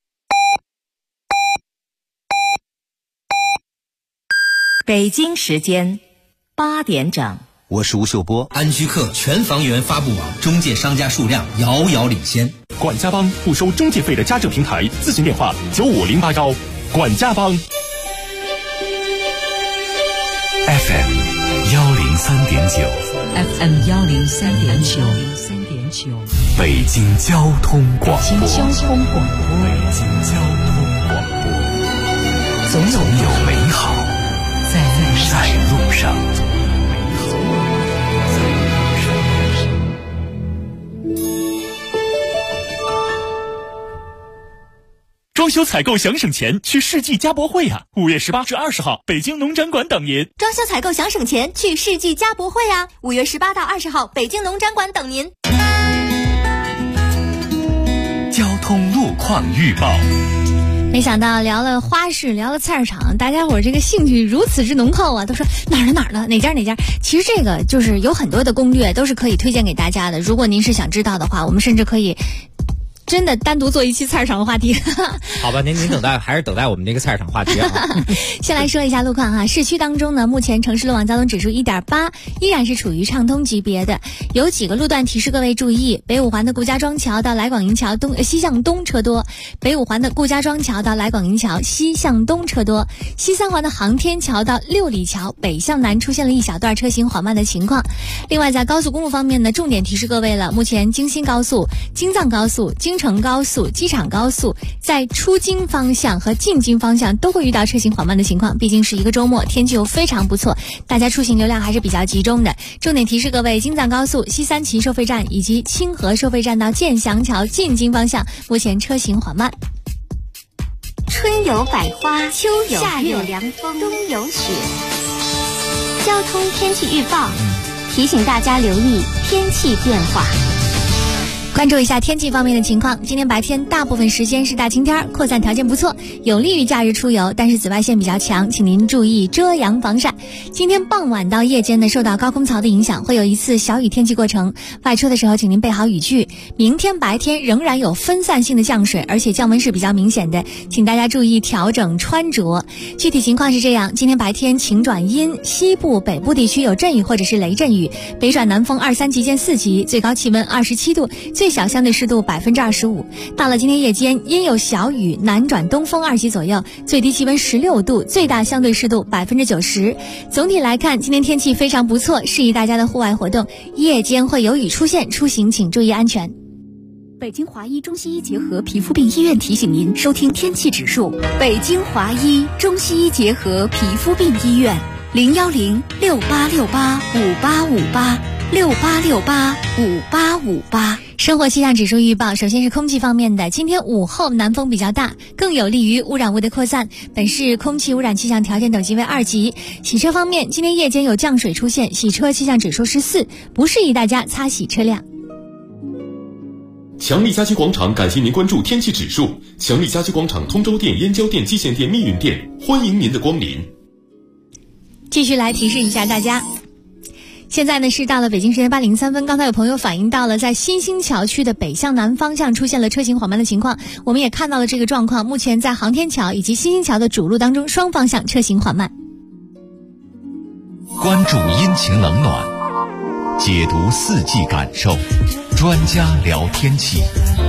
北京时间8点整， 我是吴秀波。安居客全房源发布网中介商家数量遥遥领先。 管家帮不收中介费的家政平台，咨询电话95081。管家帮 FM 103.9 FM 103.9 北京交通广播。 北京交通广播， 总有美好在路上。 装修采购想省钱，去世纪家博会呀！5月18至20号，北京农展馆等您。 装修采购想省钱，去世纪家博会呀！5月18到20号，北京农展馆等您。 交通路况预报。 没想到聊了花市，聊了菜市场，大家伙这个兴趣如此之浓厚啊，都说哪儿的哪家。其实这个就是有很多的攻略都是可以推荐给大家的，如果您是想知道的话，我们甚至可以真的单独做一期菜市场的话题。 好吧，您还是等待我们这个菜市场话题啊。 先来说一下路况哈，市区当中呢，目前城市路网交通指数1.8，依然是处于畅通级别的。有几个路段提示各位注意：北五环的顾家庄桥到来广营桥西向东车多；北五环的顾家庄桥到来广营桥西向东车多；西三环的航天桥到六里桥北向南出现了一小段车行缓慢的情况。另外在高速公路方面呢，重点提示各位了，目前京新高速、京藏高速、京承高速、机场高速在出京方向和进京方向都会遇到车行缓慢的情况，毕竟是一个周末，天气又非常不错，大家出行流量还是比较集中的。重点提示各位，京藏高速西三旗收费站以及清河收费站到建祥桥进京方向目前车行缓慢。 春有百花，秋有夏有凉风，冬有雪。交通天气预报提醒大家留意天气变化。 关注一下天气方面的情况，今天白天大部分时间是大晴天，扩散条件不错，有利于假日出游，但是紫外线比较强，请您注意遮阳防晒。今天傍晚到夜间呢，受到高空槽的影响，会有一次小雨天气过程，外出的时候请您备好雨具。明天白天仍然有分散性的降水，而且降温是比较明显的，请大家注意调整穿着。具体情况是这样，今天白天晴转阴，西部北部地区有阵雨或者是雷阵雨，北转南风2、3级见4级，最高气温27度，最小相对湿度25%。到了今天夜间，阴有小雨，南转东风2级左右，最低气温16度，最大相对湿度90%。总体来看，今天天气非常不错，适宜大家的户外活动。夜间会有雨出现，出行请注意安全。 北京华医中西医结合皮肤病医院提醒您收听天气指数。北京华医中西医结合皮肤病医院，010-6868-5858，6868-5858。 生活气象指数预报，首先是空气方面的，今天午后南风比较大，更有利于污染物的扩散，本市空气污染气象条件等级为2级。洗车方面，今天夜间有降水出现，洗车气象指数是4，不适宜大家擦洗车辆。 强力家居广场感谢您关注天气指数。强力家居广场通州店、燕郊店、蓟县店、密云店，欢迎您的光临。 继续来提示一下大家，现在呢是到了北京时间8点03分，刚才有朋友反映到了在新兴桥区的北向南方向出现了车行缓慢的情况，我们也看到了这个状况，目前在航天桥以及新兴桥的主路当中双方向车行缓慢。 关注阴晴冷暖，解读4季感受，专家聊天气。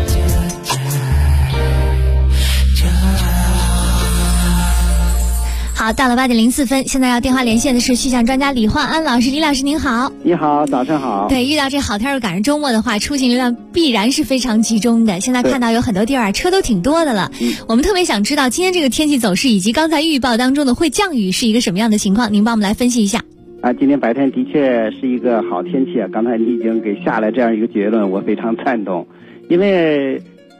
好，到了8点04分，现在要电话连线的是气象专家李焕安老师。李老师您好。 你好，早上好。 对，遇到这好天儿赶上周末的话，出行流量必然是非常集中的。现在看到有很多地儿车都挺多的了。我们特别想知道今天这个天气走势以及刚才预报当中的会降雨是一个什么样的情况，您帮我们来分析一下。 今天白天的确是一个好天气啊！刚才你已经给下了这样一个结论，我非常赞同。因为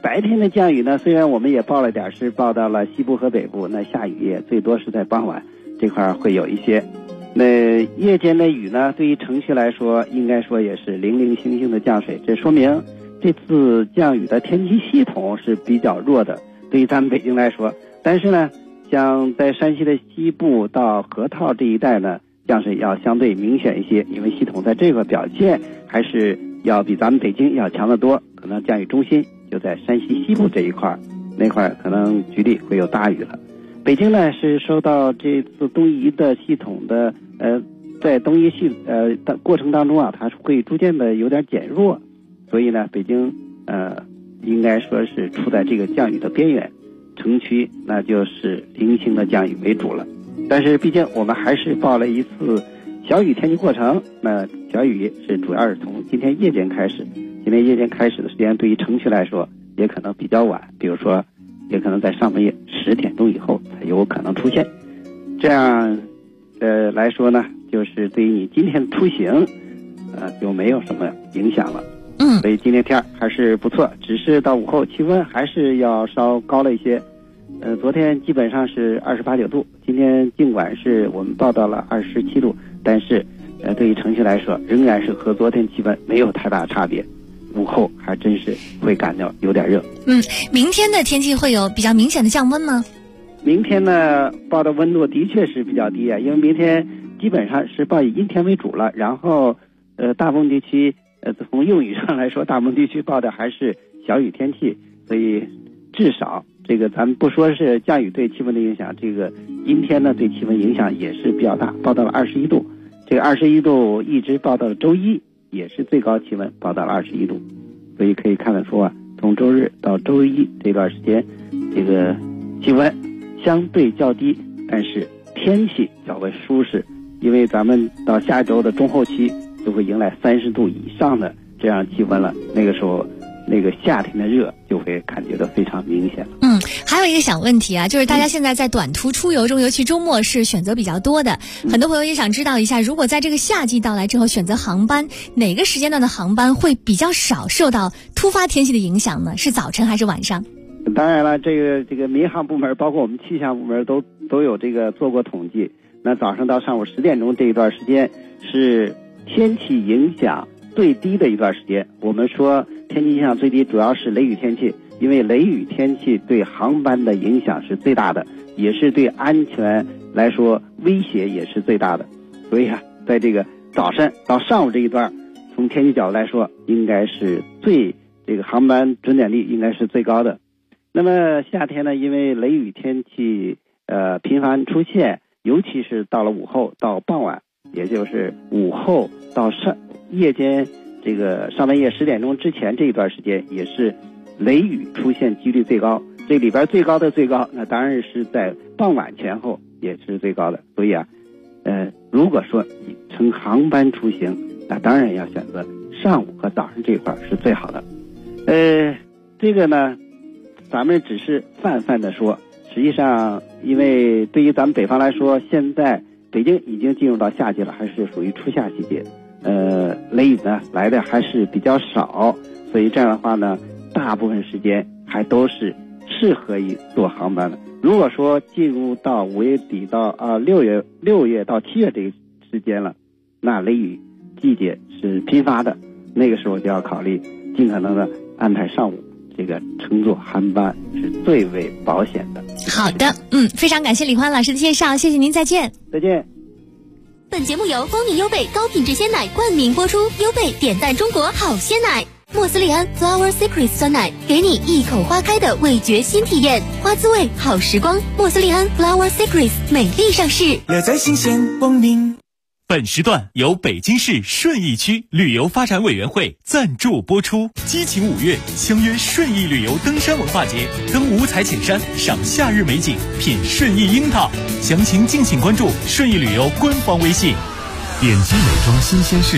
白天的降雨呢，虽然我们也报了点，是报到了西部和北部，那下雨也最多是在傍晚这块会有一些。那夜间的雨呢，对于城区来说，应该说也是零零星星的降水，这说明这次降雨的天气系统是比较弱的，对于咱们北京来说。但是呢，像在山西的西部到河套这一带呢，降水要相对明显一些，因为系统在这个表现还是要比咱们北京要强得多，可能降雨中心就在山西西部这一块，那块可能局地会有大雨了。北京呢是受到这次东移的系统的在东移的过程当中啊，它会逐渐的有点减弱，所以呢，北京应该说是处在这个降雨的边缘，城区那就是零星的降雨为主了。但是毕竟我们还是报了一次小雨天气过程，那小雨是主要是从今天夜间开始，今天夜间开始的时间对于城区来说也可能比较晚，比如说也可能在上半夜10点钟以后才有可能出现。这样来说呢，就是对于你今天出行就没有什么影响了。所以今天天还是不错，只是到午后气温还是要稍高了一些。昨天基本上是28、9度，今天尽管是我们报到了27度，但是对于城区来说仍然是和昨天气温没有太大差别，午后还真是会感到有点热。 明天的天气会有比较明显的降温吗？ 明天呢报的温度的确是比较低啊，因为明天基本上是报以阴天为主了，然后大部分地区从用语上来说，大部分地区报的还是小雨天气，所以至少这个咱们不说是降雨对气温的影响，这个阴天呢对气温影响也是比较大，报到了21度，这个21度一直报到了周一，也是最高气温报到了21度，所以可以看得出啊，从周日到周一这段时间，这个气温相对较低，但是天气较为舒适，因为咱们到下周的中后期就会迎来30度以上的这样气温了，那个时候那个夏天的热就会感觉到非常明显了。 还有一个小问题啊，就是大家现在在短途出游中，尤其周末是选择比较多的，很多朋友也想知道一下，如果在这个夏季到来之后选择航班，哪个时间段的航班会比较少受到突发天气的影响呢？是早晨还是晚上？ 当然了，这个民航部门包括我们气象部门都有这个做过统计。那早上到上午10点钟这一段时间是天气影响最低的一段时间。我们说天气影响最低主要是雷雨天气，因为雷雨天气对航班的影响是最大的，也是对安全来说威胁也是最大的。所以啊，在这个早晨到上午这一段，从天气角度来说，应该是这个航班准点率应该是最高的。那么夏天呢，因为雷雨天气频繁出现，尤其是到了午后到傍晚，也就是午后到夜间这个上半夜10点钟之前这一段时间，也是雷雨出现几率最高。这里边最高的最高，那当然是在傍晚前后也是最高的。所以啊，如果说你乘航班出行，那当然要选择上午和早上这一块是最好的。这个呢，咱们只是泛的说，实际上因为对于咱们北方来说，现在北京已经进入到夏季了，还是属于初夏季节，雷雨呢来的还是比较少，所以这样的话呢，大部分时间还都是适合于坐航班的。如果说进入到5月底到6月到7月这个时间了，那雷雨季节是频发的，那个时候就要考虑尽可能的安排上午这个乘坐航班是最为保险的。 好的，非常感谢李欢老师的介绍，谢谢您，再见。 再见。 本节目由光明优贝高品质鲜奶冠名播出，优贝点赞中国好鲜奶。莫斯利安 Flower Secret 酸奶，给你一口花开的味觉新体验，花滋味好时光。莫斯利安 Flower Secret 美丽上市， 乐在新鲜光明。 本时段由北京市顺义区旅游发展委员会赞助播出。激情5月，相约顺义旅游登山文化节，登五彩浅山，赏夏日美景，品顺义樱桃。详情敬请关注顺义旅游官方微信。 点击美妆新鲜事，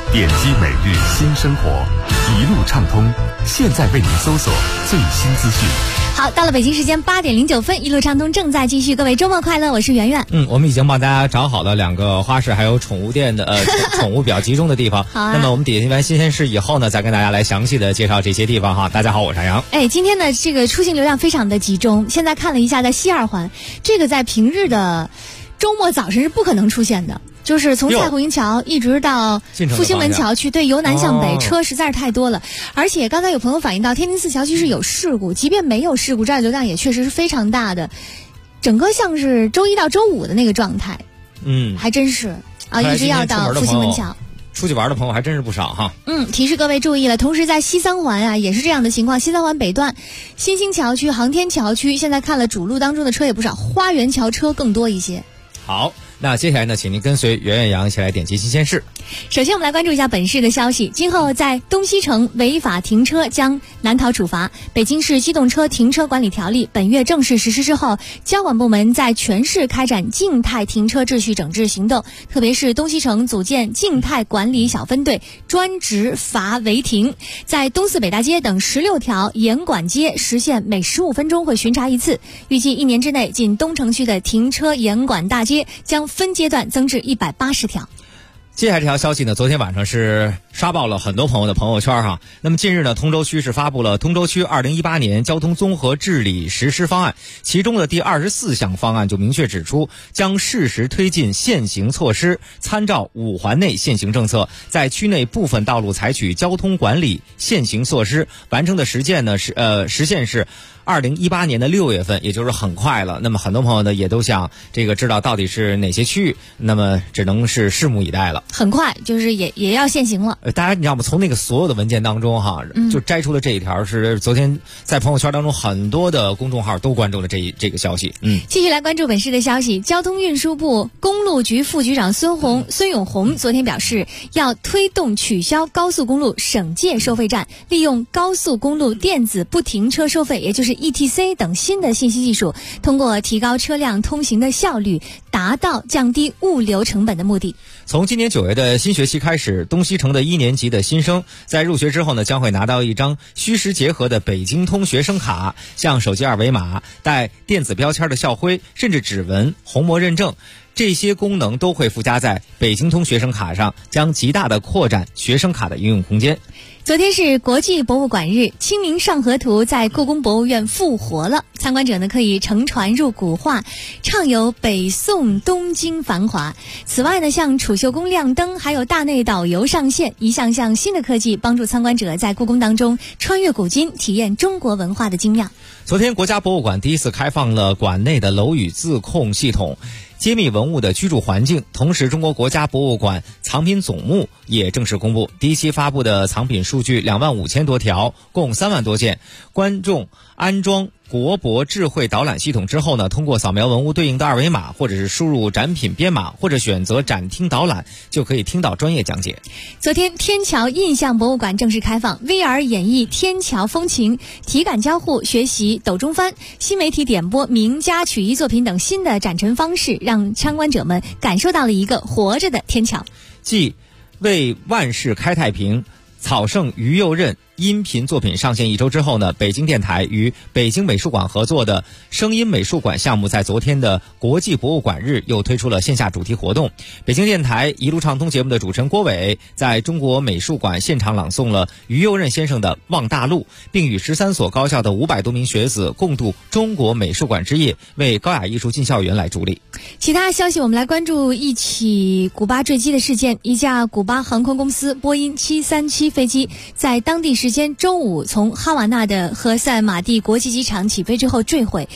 点击每日新生活，一路畅通。现在为您搜索最新资讯。 好，到了北京时间8点09分，一路畅通正在继续。各位周末快乐，我是圆圆。 我们已经帮大家找好了2个花市还有宠物店的宠物比较集中的地方。 好啊。 那么我们点击完新鲜事以后呢，再跟大家来详细的介绍这些地方哈。大家好，我是杨。 今天的这个出行流量非常的集中。现在看了一下，在西二环，这个在平日的周末早晨是不可能出现的。就是从蔡胡营桥一直到复兴门桥区，对，由南向北车实在是太多了。而且刚才有朋友反映到天津4桥区是有事故，即便没有事故，这儿流量也确实是非常大的，整个像是周一到周五的那个状态。还真是啊，一直要到复兴门桥。 出去玩的朋友还真是不少哈。 提示各位注意了，同时在西三环啊也是这样的情况，西三环北段新兴桥区、航天桥区，现在看了主路当中的车也不少，花园桥车更多一些。 好，那接下来呢，请您跟随圆圆杨一起来点击新鲜事。 首先我们来关注一下本市的消息，今后在东西城违法停车将难逃处罚。北京市机动车停车管理条例本月正式实施之后，交管部门在全市开展静态停车秩序整治行动，特别是东西城组建静态管理小分队，专职罚违停，在东四北大街等16条严管街实现每15分钟会巡查一次。预计1年之内，仅东城区的停车严管大街将分阶段增至180条。 接下来这条消息呢，昨天晚上是刷爆了很多朋友的朋友圈哈。那么近日呢，通州区是发布了通州区2018年交通综合治理实施方案，其中的第24项方案就明确指出，将适时推进现行措施，参照5环内现行政策，在区内部分道路采取交通管理现行措施，完成的实现是2018年的6月份，也就是很快了。那么很多朋友呢也都想知道到底是哪些区域，那么只能是拭目以待了。 很快就是也要现行了。 大家你知道吗？从那个所有的文件当中哈，就摘出了这一条，是昨天在朋友圈当中很多的公众号都关注了这个消息。 继续来关注本市的消息，交通运输部公路局副局长孙永红昨天表示，要推动取消高速公路省界收费站，利用高速公路电子不停车收费，也就是ETC 等新的信息技术，通过提高车辆通行的效率，达到降低物流成本的目的。 从今年9月的新学期开始，东西城的1年级的新生在入学之后呢，将会拿到一张虚实结合的北京通学生卡，像手机2维码、带电子标签的校徽，甚至指纹、虹膜认证，这些功能都会附加在北京通学生卡上，将极大的扩展学生卡的应用空间。 昨天是国际博物馆日，清明上河图在故宫博物院复活了，参观者呢可以乘船入古画，畅游北宋东京繁华。此外呢，像储秀宫亮灯，还有大内导游上线，一项项新的科技帮助参观者在故宫当中穿越古今，体验中国文化的精妙。 昨天国家博物馆第一次开放了馆内的楼宇自控系统，揭秘文物的居住环境。同时，中国国家博物馆藏品总目也正式公布，第一期发布的藏品数据25000多条，共3万多件。观众安装国博智慧导览系统之后呢，通过扫描文物对应的2维码，或者是输入展品编码，或者选择展厅导览，就可以听到专业讲解。 昨天天桥印象博物馆正式开放， VR 演绎天桥风情，体感交互学习斗中翻，新媒体点播名家曲艺作品等新的展陈方式，让参观者们感受到了一个活着的天桥。 继为万世开太平、草圣于右任音频作品上线1周之后呢，北京电台与北京美术馆合作的声音美术馆项目在昨天的国际博物馆日又推出了线下主题活动。北京电台一路畅通节目的主持人郭伟在中国美术馆现场朗诵了于右任先生的《望大陆》，并与13所高校的500多名学子共度中国美术馆之夜，为高雅艺术进校园来助力。 其他消息我们来关注一起古巴坠机的事件，一架古巴航空公司波音737飞机在当地时间周五从哈瓦那的何塞马蒂国际机场起飞之后坠毁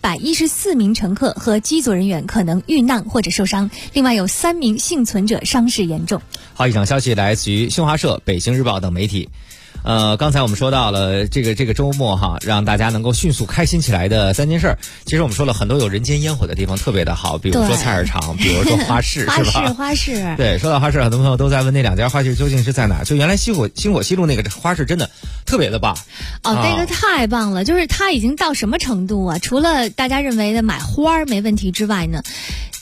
，114名乘客和机组人员可能遇难或者受伤，另外有3名幸存者伤势严重。 好，以上消息来自于新华社、北京日报等媒体。刚才我们说到了这个周末哈，让大家能够迅速开心起来的3件事。其实我们说了很多有人间烟火的地方特别的好，比如说菜市场，比如说花市，是吧？ 花市。 对，说到花市，很多朋友都在问那2家花市究竟是在哪？就原来星火西路那个花市真的特别的棒。 那个太棒了，就是它已经到什么程度啊？除了大家认为的买花没问题之外呢，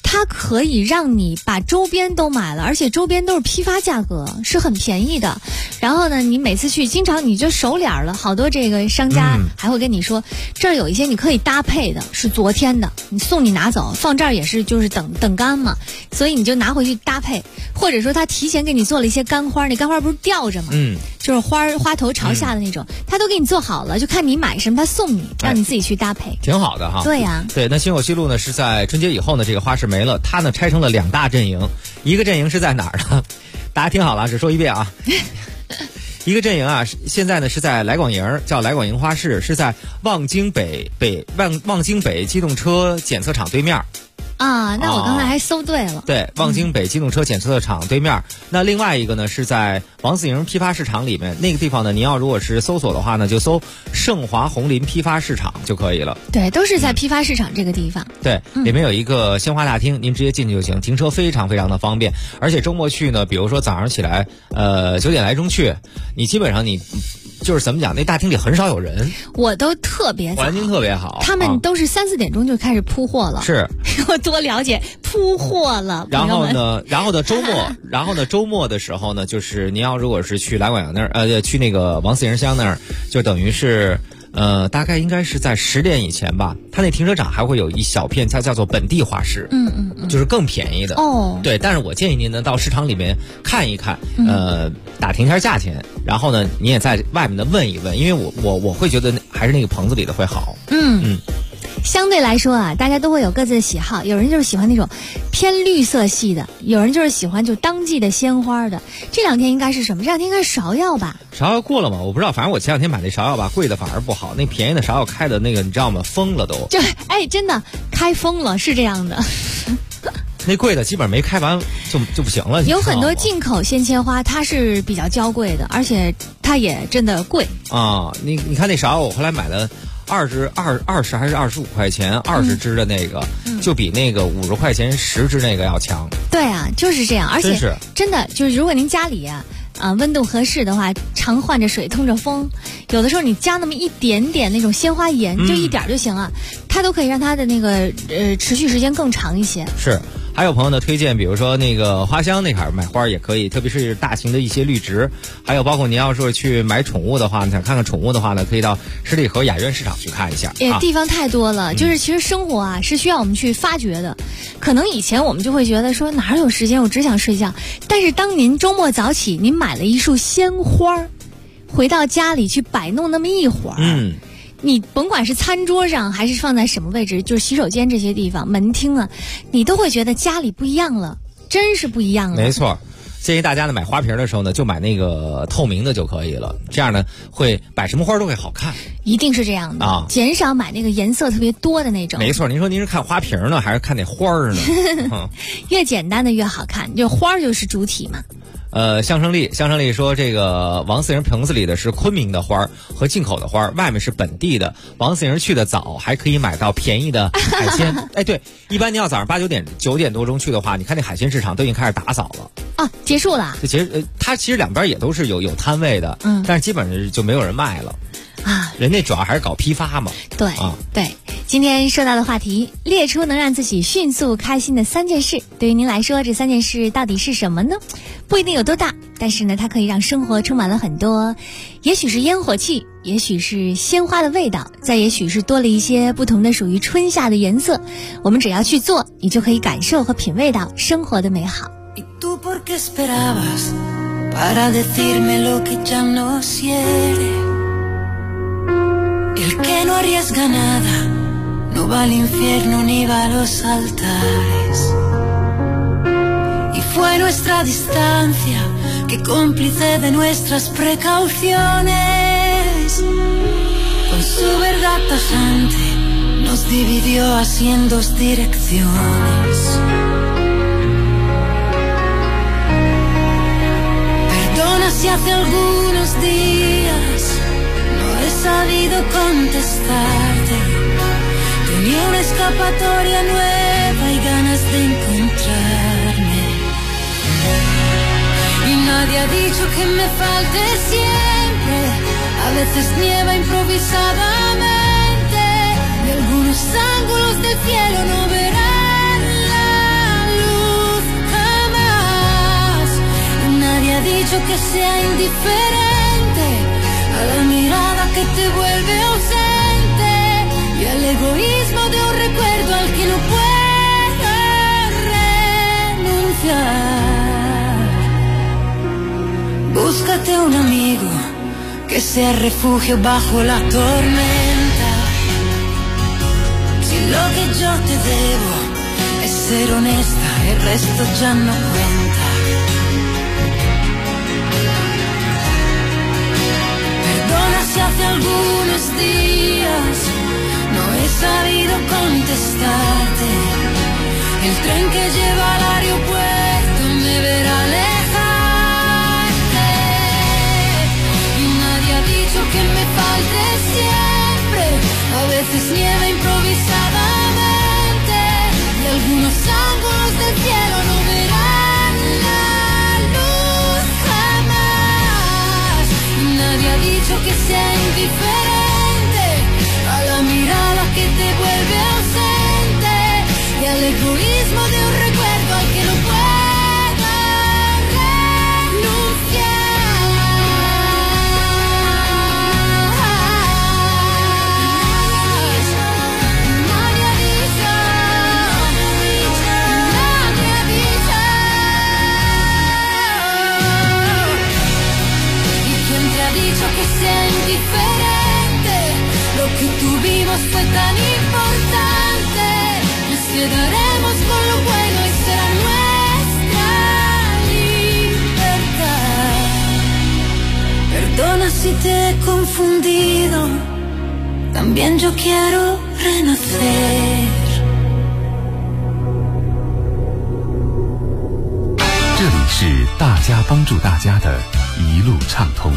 它可以让你把周边都买了，而且周边都是批发价格，是很便宜的。然后呢，你每次去，经常你就熟脸了，好多这个商家还会跟你说，这儿有一些你可以搭配的，是昨天的，你送你拿走，放这儿也是就是等干嘛，所以你就拿回去搭配，或者说他提前给你做了一些干花，那干花不是吊着吗？就是花头朝下的那种，他都给你做好了，就看你买什么，他送你，让你自己去搭配， 挺好的哈。 对呀， 对，那星火西路呢是在春节以后呢，这个花市没了，它呢拆成了2大阵营，一个阵营是在哪儿呢？大家听好了，只说一遍啊。一个阵营啊，现在呢是在来广营，叫来广营花市，是在望京北机动车检测厂对面。 啊，那我刚才还搜对了。 对，望京北机动车检测厂对面。那另外一个呢是在王四营批发市场里面，那个地方呢，您要如果是搜索的话呢，就搜盛华红林批发市场就可以了。 对，都是在批发市场这个地方。 对，里面有一个鲜花大厅，您直接进去就行，停车非常非常的方便。而且周末去呢，比如说早上起来，9点来钟去，你基本上你就是怎么讲，那大厅里很少有人， 我都特别早， 环境特别好， 他们都是3、4点钟就开始铺货了。 是， 我多了解铺货了。 然后呢周末的时候呢，就是您要如果是去来广营那儿，去那个王四营乡那儿，就等于是。大概应该是在10点以前吧，它那停车场还会有一小片，它叫做本地花市，就是更便宜的哦。 对，但是我建议您呢到市场里面看一看，打听一下价钱，然后呢你也在外面的问一问，因为我会觉得还是那个棚子里的会好。 相对来说啊，大家都会有各自的喜好，有人就是喜欢那种偏绿色系的，有人就是喜欢就当季的鲜花的。这2天应该是什么？这2天应该是芍药吧？ 芍药过了吗？我不知道，反正我前2天买那芍药吧，贵的反而不好，那便宜的芍药开的那个你知道吗？疯了都。 真的开疯了，是这样的。 那贵的基本没开完就不行了。 有很多进口鲜切花，它是比较娇贵的，而且它也真的贵啊。你看那芍药，我后来买了20还是25块钱20支的那个，就比那个50块钱10支那个要强。 对啊，就是这样，而且真的就是如果您家里温度合适的话，常换着水通着风，有的时候你加那么一点点那种鲜花盐，就一点就行了，它都可以让它的那个持续时间更长一些。 是。还有朋友呢推荐，比如说那个花香那块儿买花也可以，特别是大型的一些绿植，还有包括您要说去买宠物的话，你想看看宠物的话呢，可以到十里河雅苑市场去看一下。 地方太多了，就是其实生活啊是需要我们去发掘的。可能以前我们就会觉得说哪有时间，我只想睡觉。但是当您周末早起，您买了一束鲜花，回到家里去摆弄那么一会儿，你甭管是餐桌上还是放在什么位置，就是洗手间这些地方、门厅啊，你都会觉得家里不一样了，真是不一样了。 没错，建议大家呢买花瓶的时候呢，就买那个透明的就可以了，这样呢会摆什么花都会好看。 一定是这样的啊，减少买那个颜色特别多的那种。 没错，您说您是看花瓶呢，还是看那花儿呢？ 越简单的越好看，就花儿就是主体嘛。 香胜利说，这个王四营棚子里的是昆明的花和进口的花，外面是本地的。王四营去的早，还可以买到便宜的海鲜。对，一般你要早上9点多钟去的话，你看那海鲜市场都已经开始打扫了啊，结束了。 它其实两边也都是有摊位的，但是基本上就没有人卖了啊。人家主要还是搞批发嘛。 对啊，对。今天说到的话题，列出能让自己迅速开心的3件事。对于您来说，这3件事到底是什么呢？不一定有多大，但是呢，它可以让生活充满了很多，也许是烟火气，也许是鲜花的味道，再也许是多了一些不同的属于春夏的颜色。我们只要去做，你就可以感受和品味到生活的美好。 No va al infierno ni va a los altares. Y fue nuestra distancia que cómplice de nuestras precauciones, con su verdad tajante nos dividió así en 2 direcciones. Perdona si hace algunos días no he sabido contestarte. Tenía una escapatoria nueva y ganas de encontrarme. Y nadie ha dicho que me falte siempre. A veces nieva improvisadamente y algunos ángulos del cielo no verán la ha dicho que sea indiferente a la mirada que te vuelve ausente y al egoísmo de un recuerdo al que no puedo renunciar. Búscate un amigo que sea refugio bajo la tormenta. Si lo que yo te debo es ser honesta, el resto ya no cuenta. Perdona si hace algunos días no he sabido contestarte. El tren que lleva al aeropuerto me verá alejarte. Y nadie ha dicho que me falte siempre. A veces nieva improvisadamente y algunos ángulos del cielo no verán la luz jamás. Y nadie ha dicho que sea indiferente a la mirada que te vuelve ausente y al egoísmo de un recuerdo al que no puedo renunciar. Nadie ha dicho, nadie ha dicho. ¿Y quién te ha dicho que sea indiferente? Lo que tuvimos fue tan importante. Nos quedaremos con lo bueno y será nuestra libertad. Perdona si te he confundido. También yo quiero renacer. 这里是大家帮助大家的一路畅通。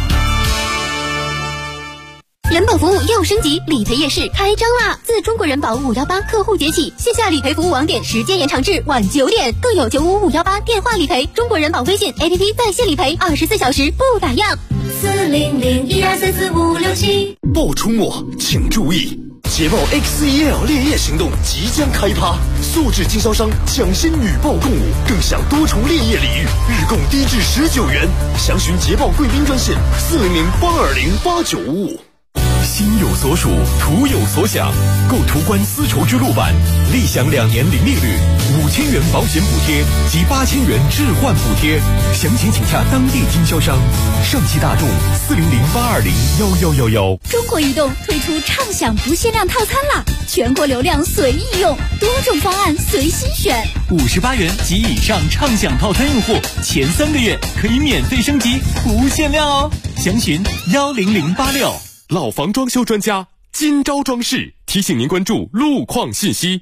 人保服务又升级，理赔夜市开张啦！自中国人保518客户节起，线下理赔服务网点时间延长至晚9点，更有95518电话理赔，中国人保微信 APP 在线理赔，24小时不打烊。40012445567。 不出没，请注意！捷豹 X1L 烈焰行动即将开趴，素质经销商抢先女豹共舞，更享多重烈焰礼遇，日供低至19元。详询捷豹贵宾专线40082089555。 心有所属，图有所想。购途观丝绸之路版，立享2年零利率，5000元保险补贴及8000元置换补贴。详情请洽当地经销商。上汽大众40082011111。 中国移动推出畅享不限量套餐啦，全国流量随意用，多种方案随心选。 58元及以上畅享套餐用户，前3个月可以免费升级，不限量哦。详询10086。 老房装修专家金招装饰提醒您关注路况信息。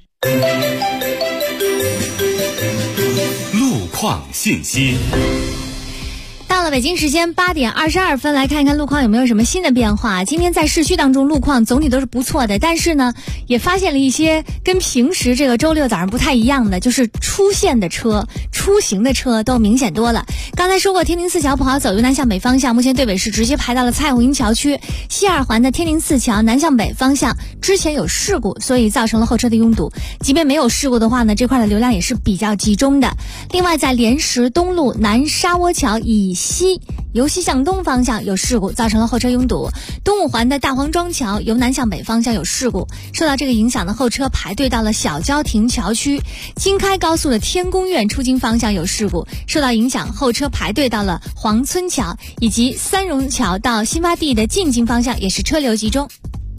路况信息。 到了北京时间8点22分，来看一看路况有没有什么新的变化。今天在市区当中路况总体都是不错的，但是呢也发现了一些跟平时这个周六早上不太一样的，就是出行的车都明显多了。刚才说过天宁寺桥不好走，由南向北方向目前队尾是直接排到了蔡胡营桥区。西二环的天宁寺桥南向北方向之前有事故，所以造成了后车的拥堵，即便没有事故的话呢，这块的流量也是比较集中的。另外在莲石东路南沙窝桥以西由西向东方向有事故，造成了后车拥堵。东五环的大黄庄桥由南向北方向有事故，受到这个影响的后车排队到了小郊亭桥区。京开高速的天宫苑出京方向有事故，受到影响后车排队到了黄村桥，以及三荣桥到新发地的进京方向也是车流集中。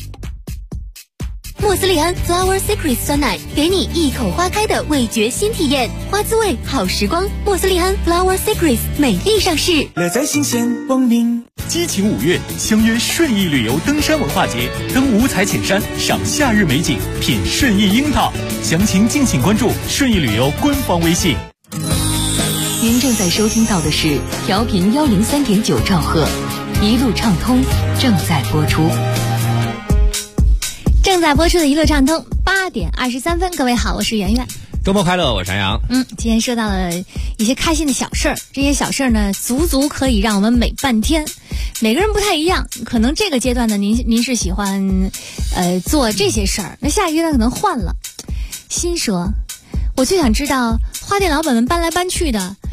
莫斯利安 Flower Secrets 酸奶，给你一口花开的味觉新体验，花滋味好时光。莫斯利安 Flower Secrets 美丽上市， 乐在新鲜光明。 激情5月，相约顺义旅游登山文化节，登五彩浅山，赏夏日美景，品顺义樱桃。详情敬请关注顺义旅游官方微信。 您正在收听到的是调频103.9兆赫，一路畅通正在播出。 正在播出的一路畅通，8点23分，各位好，我是圆圆。 周末快乐，我是杨洋。 今天说到了一些开心的小事儿，这些小事儿呢，足足可以让我们美半天。每个人不太一样，可能这个阶段呢，您是喜欢做这些事儿，那下一个阶段可能换了。心说，我就想知道花店老板们搬来搬去的，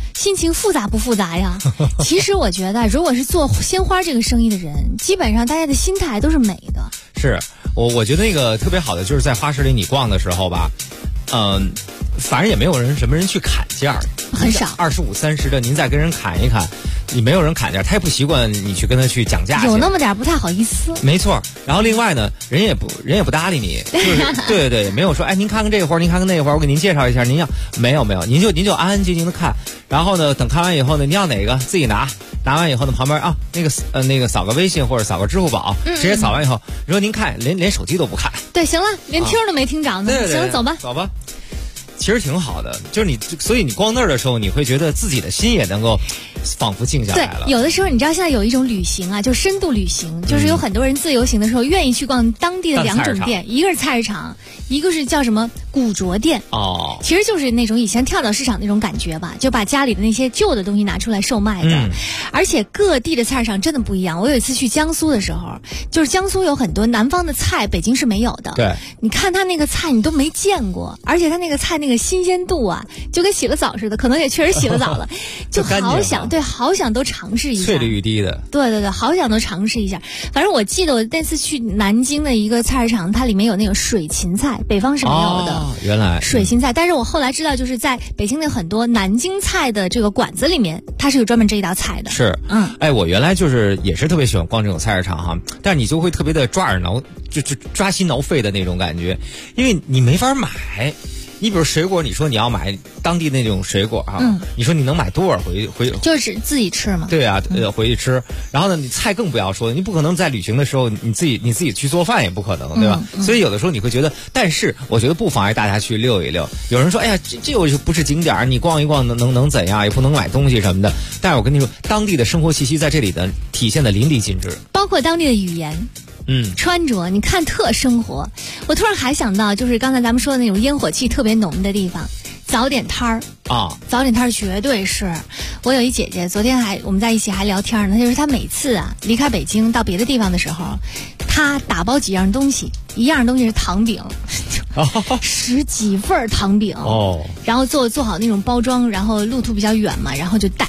心情复杂不复杂呀？其实我觉得，如果是做鲜花这个生意的人，基本上大家的心态都是美的。 是我觉得那个特别好的就是在花市里你逛的时候吧，反正也没有什么人去砍价， 很少 ，25、30的，您再跟人砍一砍，你没有人砍价，他也不习惯你去跟他去讲价， 有那么点不太好意思。 没错，然后另外呢，人也不搭理你，就是对，没有说，哎，您看看这个花，您看看那个花，我给您介绍一下，您要没有，您就安安静静的看，然后呢，等看完以后呢，您要哪个自己拿完以后呢，旁边啊那个扫个微信或者扫个支付宝，直接扫完以后，你说您看连手机都不看， 对，行了，连听都没听着呢， 对， 行了，走吧。 其实挺好的，就是所以你逛那儿的时候，你会觉得自己的心也能够仿佛静下来了。 对，有的时候你知道现在有一种旅行啊，就深度旅行，就是有很多人自由行的时候愿意去逛当地的2种店，一个是菜市场，一个是叫什么古着店。 哦， 其实就是那种以前跳蚤市场那种感觉吧，就把家里的那些旧的东西拿出来售卖的。而且各地的菜市场真的不一样。我有一次去江苏的时候，就是江苏有很多南方的菜，北京是没有的。 对， 你看他那个菜你都没见过，而且他那个菜那个新鲜度啊，就跟洗了澡似的，可能也确实洗了澡了，就好想都尝试一下。 翠绿欲滴的。 对，好想都尝试一下。反正我记得我那次去南京的一个菜市场，它里面有那个水芹菜，北方是没有的。 原来水芹菜，但是我后来知道，就是在北京的很多南京菜的这个馆子里面，它是有专门这一道菜的。 是，我原来也是特别喜欢逛这种菜市场哈，但是你就会特别的抓耳挠，就抓心挠肺的那种感觉，因为你没法买。你比如水果，你说你要买当地那种水果哈，你说你能买多少回？ 就是自己吃嘛。 对啊，回去吃。然后呢，你菜更不要说，你不可能在旅行的时候你自己去做饭也不可能，对吧？所以有的时候你会觉得，但是我觉得不妨碍大家去溜一溜。有人说，哎呀，这又不是景点，你逛一逛能怎样？也不能买东西什么的。但是我跟你说，当地的生活气息在这里的体现的淋漓尽致， 包括当地的语言。穿着你看特生活。我突然还想到，就是刚才咱们说的那种烟火气特别浓的地方，早点摊儿啊， 早点摊儿绝对是。我有一姐姐，昨天我们在一起还聊天呢，就是她每次啊离开北京到别的地方的时候，她打包几样东西，一样东西是糖饼，10几份糖饼哦， 然后做好那种包装，然后路途比较远嘛，然后就带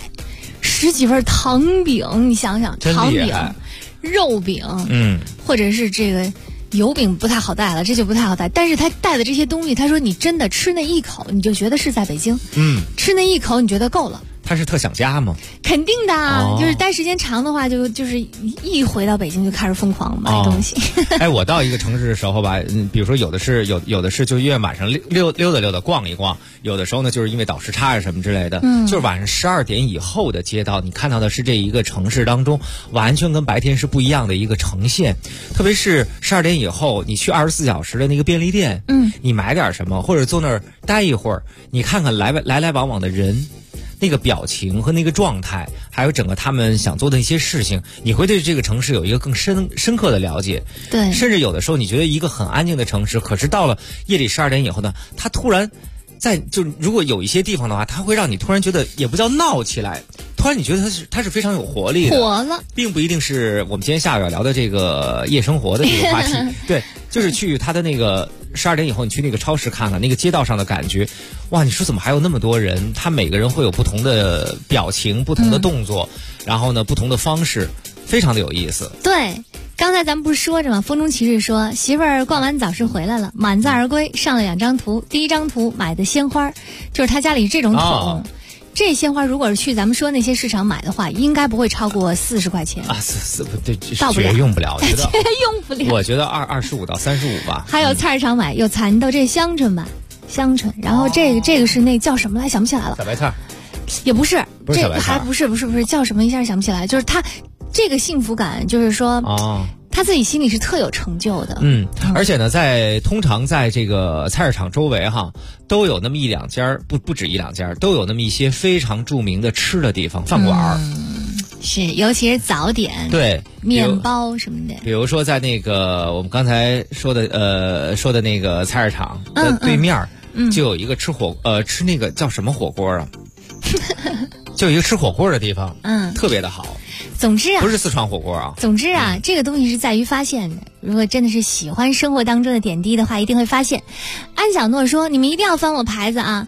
10几份糖饼，你想想，糖饼。肉饼，或者是这个油饼不太好带了，这就不太好带。但是他带的这些东西，他说你真的吃那一口，你就觉得是在北京，吃那一口你觉得够了。 他是特想家吗？ 肯定的，就是待时间长的话，就是一回到北京就开始疯狂买东西。 哎，我到一个城市的时候吧，比如说有的是就约晚上溜达逛一逛，有的时候呢就是因为倒时差什么之类的，就是晚上12点以后的街道，你看到的是这一个城市当中完全跟白天是不一样的一个呈现。特别是12点以后，你去24小时的那个便利店，你买点什么，或者坐那儿待一会儿，你看看来往往的人。那个表情和那个状态，还有整个他们想做的一些事情，你会对这个城市有一个更深刻的了解。 对， 甚至有的时候你觉得一个很安静的城市，可是到了夜里12点以后呢，它突然如果有一些地方的话，它会让你突然觉得也不叫闹起来，突然你觉得它是非常有活力的， 活了， 并不一定是我们今天下午要聊的这个夜生活的这个话题。对，就是去它的那个12点以后，你去那个超市看看那个街道上的感觉，哇！你说怎么还有那么多人？他每个人会有不同的表情、不同的动作，然后呢，不同的方式，非常的有意思。 对。刚才咱们不是说着吗？风中骑士说，媳妇儿逛完早市回来了，满载而归，上了2张图。第一张图买的鲜花，就是他家里这种桶。这鲜花如果是去咱们说那些市场买的话，应该不会超过40块钱啊，对， 到不了， 用不了，我觉得用不了。 我觉得25到35吧。 还有菜市场买有蚕豆，这香椿吧，香椿。然后这个是那叫什么来，想不起来了。 小白菜， 也不是， 不是小白菜， 还不是叫什么，一下想不起来。就是他这个幸福感，就是说他自己心里是特有成就的。 而且呢，通常在这个菜市场周围哈，都有那么1-2家，不止1-2家，都有那么一些非常著名的吃的地方，饭馆。 是，尤其是早点， 对， 面包什么的。 比如说在那个我们刚才说的那个菜市场的对面，就有一个吃那个叫什么火锅啊？就有一个吃火锅的地方，特别的好。 总之啊， 不是四川火锅啊。 总之啊，这个东西是在于发现的。如果真的是喜欢生活当中的点滴的话，一定会发现。安小诺说：“你们一定要翻我牌子啊！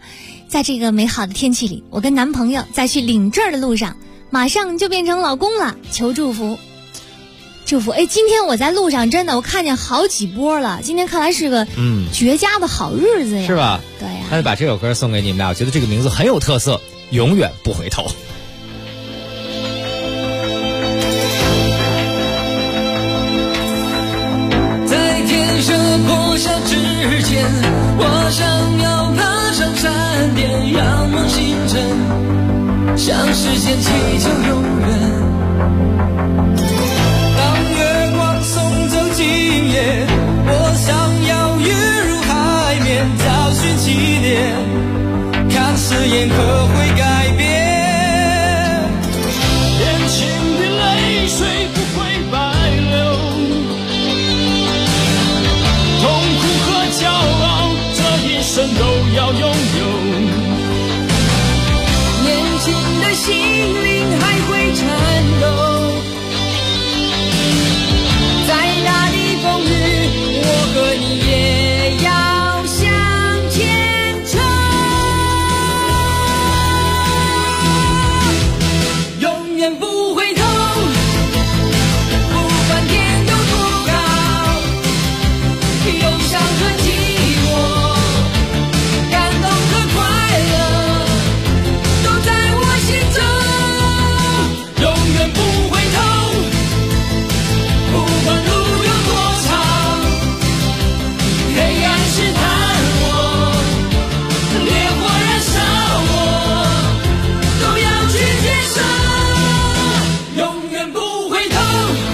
在这个美好的天气里，我跟男朋友在去领证的路上，马上就变成老公了，求祝福。祝福！哎，今天我在路上真的我看见好几波了，今天看来是个绝佳的好日子呀， 是吧？ 对呀。 那就把这首歌送给你们俩，我觉得这个名字很有特色，永远不回头。 在天色破晓之前，我想要爬上山巅，仰望星辰，向时间祈求永远。我想要跃入海面，找寻起点，看誓言可会改变。眼前的泪水不会白流，痛苦和骄傲这一生都要拥有。年轻的心灵还会颤抖，风雨，我和你也要向前冲，永远不回头，不管天有多高，忧伤和寂寞，感动和快乐，都在我心中，永远不回头，不管路试探我，烈火燃烧我，都要去接受，永远不回头。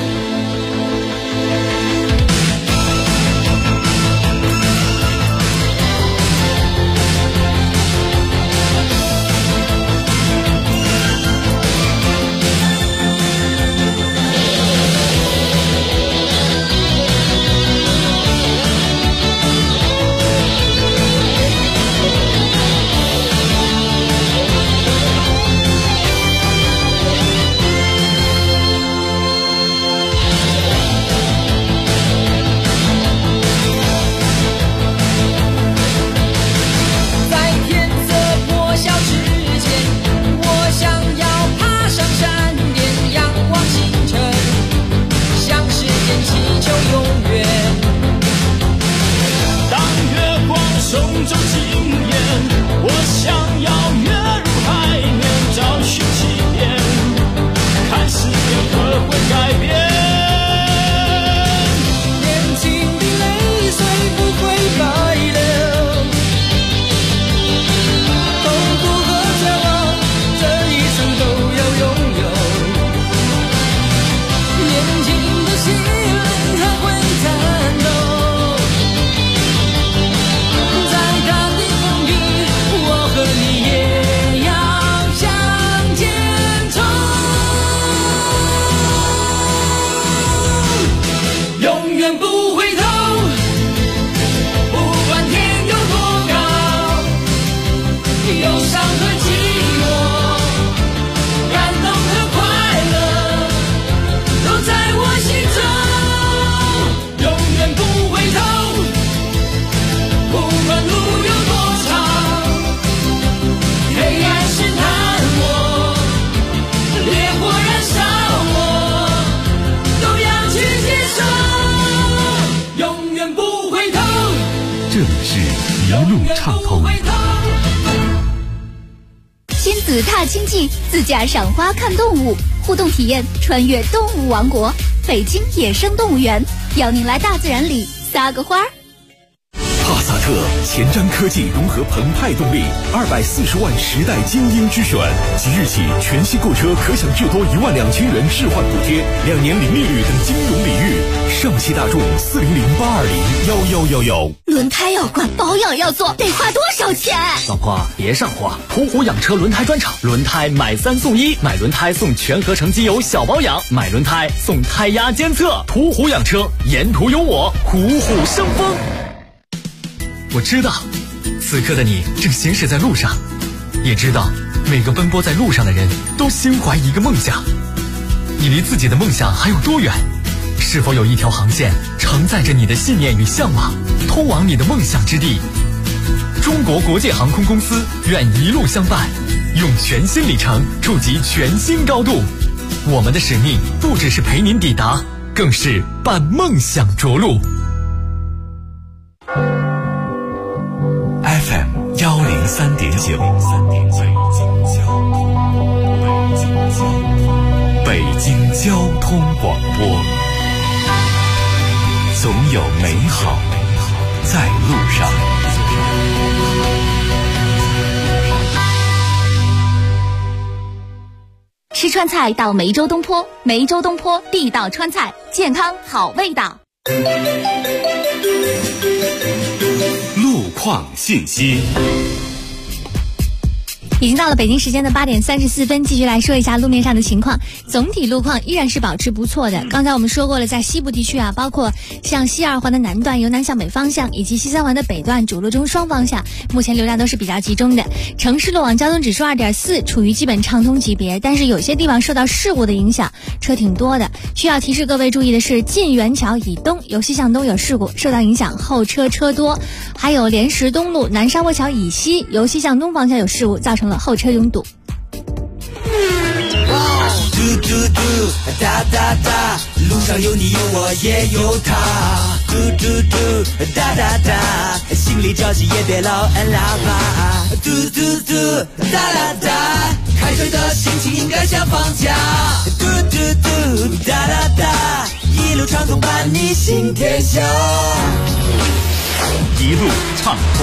亲子踏青记，自驾赏花看动物，互动体验穿越动物王国，北京野生动物园，邀您来大自然里撒个花。 帕萨特前瞻科技融合澎湃动力，240万时代精英之选。即日起，全系购车可享至多12000元置换补贴，2年零利率等金融礼遇。上汽大众40082011111。 轮胎要换，保养要做，得花多少钱？ 老婆别上火，途虎养车轮胎专场，轮胎买3送1，买轮胎送全合成机油小保养，买轮胎送胎压监测。途虎养车，沿途有我，虎虎生风。我知道，此刻的你正行驶在路上，也知道每个奔波在路上的人都心怀一个梦想。你离自己的梦想还有多远？是否有一条航线承载着你的信念与向往，通往你的梦想之地？ 中国国际航空公司愿一路相伴，用全新里程触及全新高度。我们的使命不只是陪您抵达，更是伴梦想着陆。 FM 103.9，北京交通广播，总有美好在路上。 吃川菜到梅州东坡，梅州东坡地道川菜，健康好味道。 路况信息。 已经到了北京时间的8点34分，继续来说一下路面上的情况。总体路况依然是保持不错的。刚才我们说过了，在西部地区啊，包括像西2环的南段由南向北方向，以及西3环的北段主路中双方向，目前流量都是比较集中的。城市路网交通指数2.4，处于基本畅通级别，但是有些地方受到事故的影响，车挺多的。需要提示各位注意的是，晋元桥以东由西向东有事故，受到影响，后车车多。还有莲石东路南沙窝桥以西由西向东方向有事故，造成了后车拥堵。 嘟嘟嘟，哒哒哒，路上有你有我也有他。嘟嘟嘟，哒哒哒，心里着急也别老按喇叭。嘟嘟嘟，哒哒哒，开车的心情应该想放假。嘟嘟嘟，哒哒哒，一路畅通伴你行天下。 一路畅通。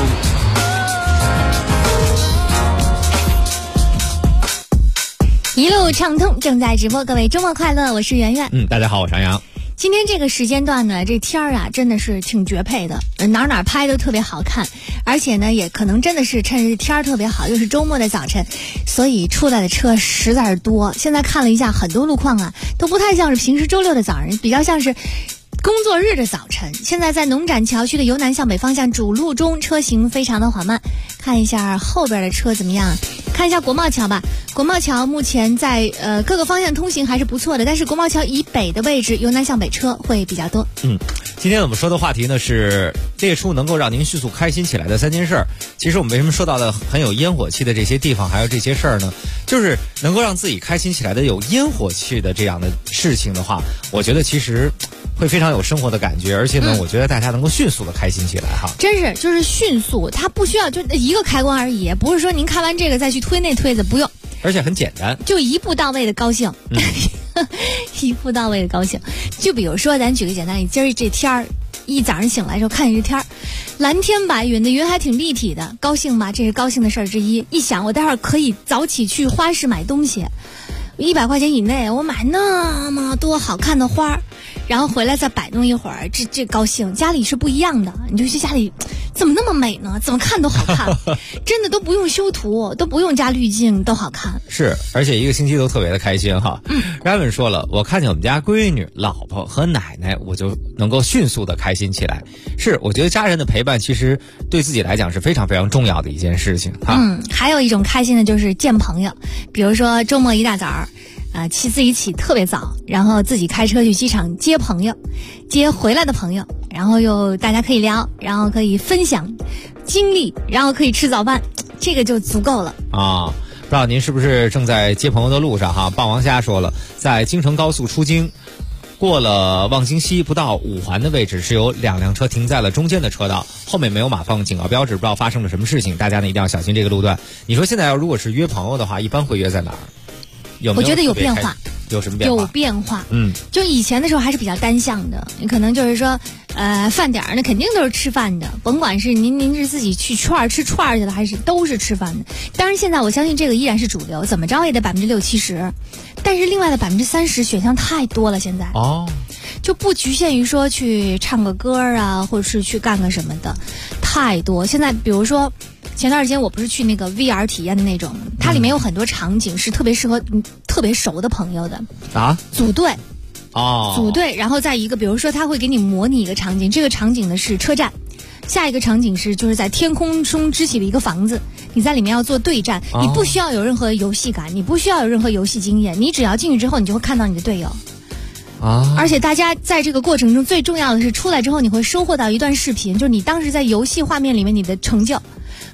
一路畅通正在直播，各位周末快乐，我是圆圆。 大家好，我是杨洋。 今天这个时间段呢，这天儿啊真的是挺绝配的，哪拍都特别好看，而且呢也可能真的是趁着天儿特别好，又是周末的早晨，所以出来的车实在是多。现在看了一下很多路况啊，都不太像是平时周六的早晨，比较像是工作日的早晨。现在在农展桥区的由南向北方向主路中车行非常的缓慢，看一下后边的车怎么样。看一下国贸桥吧，国贸桥目前在各个方向通行还是不错的，但是国贸桥以北的位置由南向北车会比较多。 今天我们说的话题呢是列出能够让您迅速开心起来的3件事儿。其实我们为什么说到的很有烟火气的这些地方还有这些事儿呢，就是能够让自己开心起来的有烟火气的这样的事情的话，我觉得其实会非常有生活的感觉，而且呢我觉得大家能够迅速的开心起来哈。 真是就是迅速，它不需要就一个开关而已，不是说您看完这个再去推那推子，不用， 而且很简单， 就一步到位的高兴。一步到位的高兴。就比如说咱举个简单例，今儿这天儿一早上醒来的时候看见这天儿蓝天白云的，云还挺立体的，高兴吧，这是高兴的事儿之一。一想我待会儿可以早起去花市买东西，100块钱以内我买那么多好看的花，然后回来再摆弄一会儿，这高兴。家里是不一样的，你就去家里怎么那么美呢？怎么看都好看，真的都不用修图，都不用加滤镜，都好看。 是，而且一个星期都特别的开心哈。Raven 说了，我看见我们家闺女、老婆和奶奶，我就能够迅速的开心起来。是，我觉得家人的陪伴其实对自己来讲是非常非常重要的一件事情哈。 还有一种开心的就是见朋友，比如说周末一大早自己起特别早，然后自己开车去机场接朋友，接回来的朋友，然后又大家可以聊，然后可以分享经历，然后可以吃早饭，这个就足够了啊。不知道您是不是正在接朋友的路上哈？霸王虾说了，在京承高速出京，过了望京西不到5环的位置，是有2辆车停在了中间的车道，后面没有码放警告标志，不知道发生了什么事情，大家呢一定要小心这个路段。你说现在如果是约朋友的话，一般会约在哪儿？ 我觉得有变化。 有什么变化？ 有变化。就以前的时候还是比较单向的，你可能就是说饭点那肯定都是吃饭的，甭管是您是自己去吃串儿去了，还是都是吃饭的。当然现在我相信这个依然是主流，怎么着也得60%-70%，但是另外的30%选项太多了，现在就不局限于说去唱个歌啊，或者是去干个什么的，太多。现在比如说前段时间我不是去那个 VR 体验的那种，它里面有很多场景是特别适合特别熟的朋友的组队组队，然后在一个比如说他会给你模拟一个场景，这个场景呢是车站，下一个场景是就是在天空中支起的一个房子，你在里面要做对战，你不需要有任何游戏感，你不需要有任何游戏经验，你只要进去之后你就会看到你的队友而且大家在这个过程中最重要的是出来之后你会收获到一段视频，就是你当时在游戏画面里面你的成就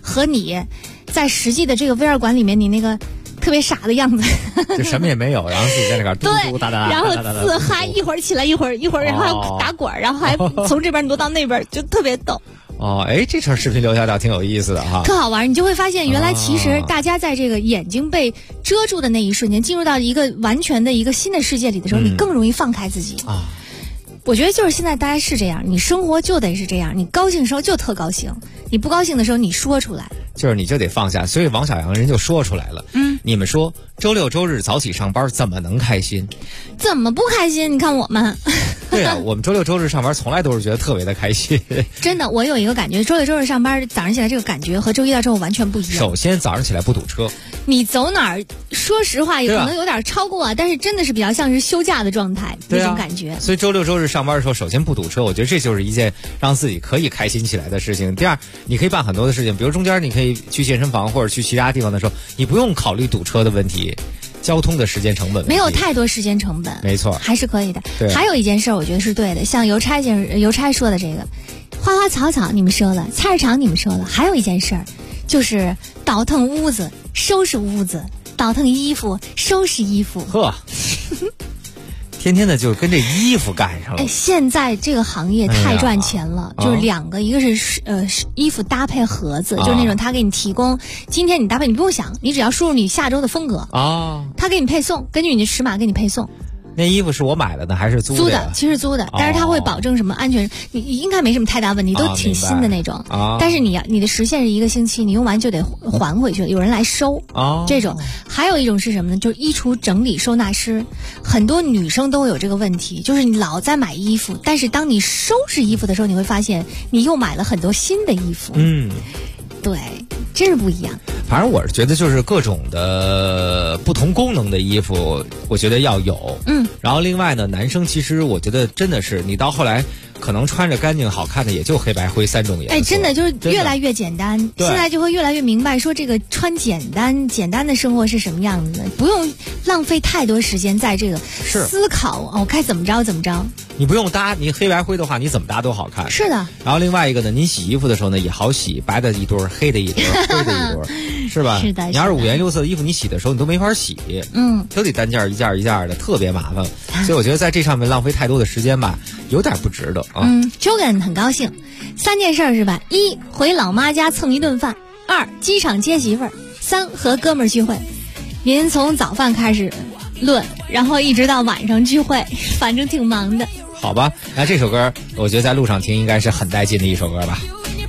和你在实际的这个微二馆里面你那个特别傻的样子， 就什么也没有，然后自己在那块嘟嘟哒哒， 然后自嗨，一会儿起来一会儿然后还打滚，然后还从这边挪到那边，就特别逗。 哦，哎，这条视频留下倒挺有意思的哈， 特好玩。你就会发现，原来其实大家在这个眼睛被遮住的那一瞬间，进入到一个完全的一个新的世界里的时候，你更容易放开自己啊。我觉得就是现在大家是这样，你生活就得是这样，你高兴的时候就特高兴，你不高兴的时候你说出来， 就是你就得放下。所以王小阳人就说出来了，你们说周六周日早起上班怎么能开心？ 怎么不开心？你看我们。 对啊，我们周六周日上班从来都是觉得特别的开心。 真的，我有一个感觉，周六周日上班早上起来这个感觉和周一到周五完全不一样。 首先早上起来不堵车， 你走哪儿，说实话也可能有点超过啊，但是真的是比较像是休假的状态那种感觉。 所以周六周日上班的时候，首先不堵车，我觉得这就是一件让自己可以开心起来的事情。第二，你可以办很多的事情，比如中间你可以去健身房或者去其他地方的时候，你不用考虑堵车的问题。交通的时间成本没有太多时间成本， 没错， 还是可以的。 对， 还有一件事我觉得是对的，像邮差说的这个，花花草草你们说了，菜市场你们说了，还有一件事儿，就是倒腾屋子，收拾屋子，倒腾衣服，收拾衣服。 呵。天天的就跟这衣服干上了。 现在这个行业太赚钱了，就是两个，一个是衣服搭配盒子，就是那种他给你提供，今天你搭配你不用想，你只要输入你下周的风格啊，他给你配送，根据你的尺码给你配送。 那衣服是我买的呢，还是租的？ 租的，其实租的，但是他会保证什么安全，你应该没什么太大问题，都挺新的那种。但是你的时限是1个星期，你用完就得还回去，有人来收。这种还有一种是什么呢？就是衣橱整理收纳师，很多女生都有这个问题，就是你老在买衣服，但是当你收拾衣服的时候，你会发现你又买了很多新的衣服。对，真是不一样。 反正我是觉得就是各种的不同功能的衣服，我觉得要有。然后另外呢，男生其实我觉得真的是你到后来可能穿着干净好看的也就黑白灰3种颜色。 真的就是越来越简单，现在就会越来越明白说这个穿简单的生活是什么样子的，不用浪费太多时间在这个思考我该怎么着。 你不用搭，你黑白灰的话你怎么搭都好看。 是的。 然后另外一个呢，你洗衣服的时候呢也好洗，白的一堆，黑的一堆，灰的一堆，是吧？ 是的。 你要是5颜6色的衣服，你洗的时候你都没法洗，都得单件一件一件的，特别麻烦。所以我觉得在这上面浪费太多的时间吧，有点不值得啊。 Jogan 很高兴，3件事是吧？1回老妈家蹭一顿饭，2机场接媳妇儿，3和哥们儿聚会。您从早饭开始论，然后一直到晚上聚会，反正挺忙的。 好吧，那这首歌我觉得在路上听应该是很带劲的一首歌吧。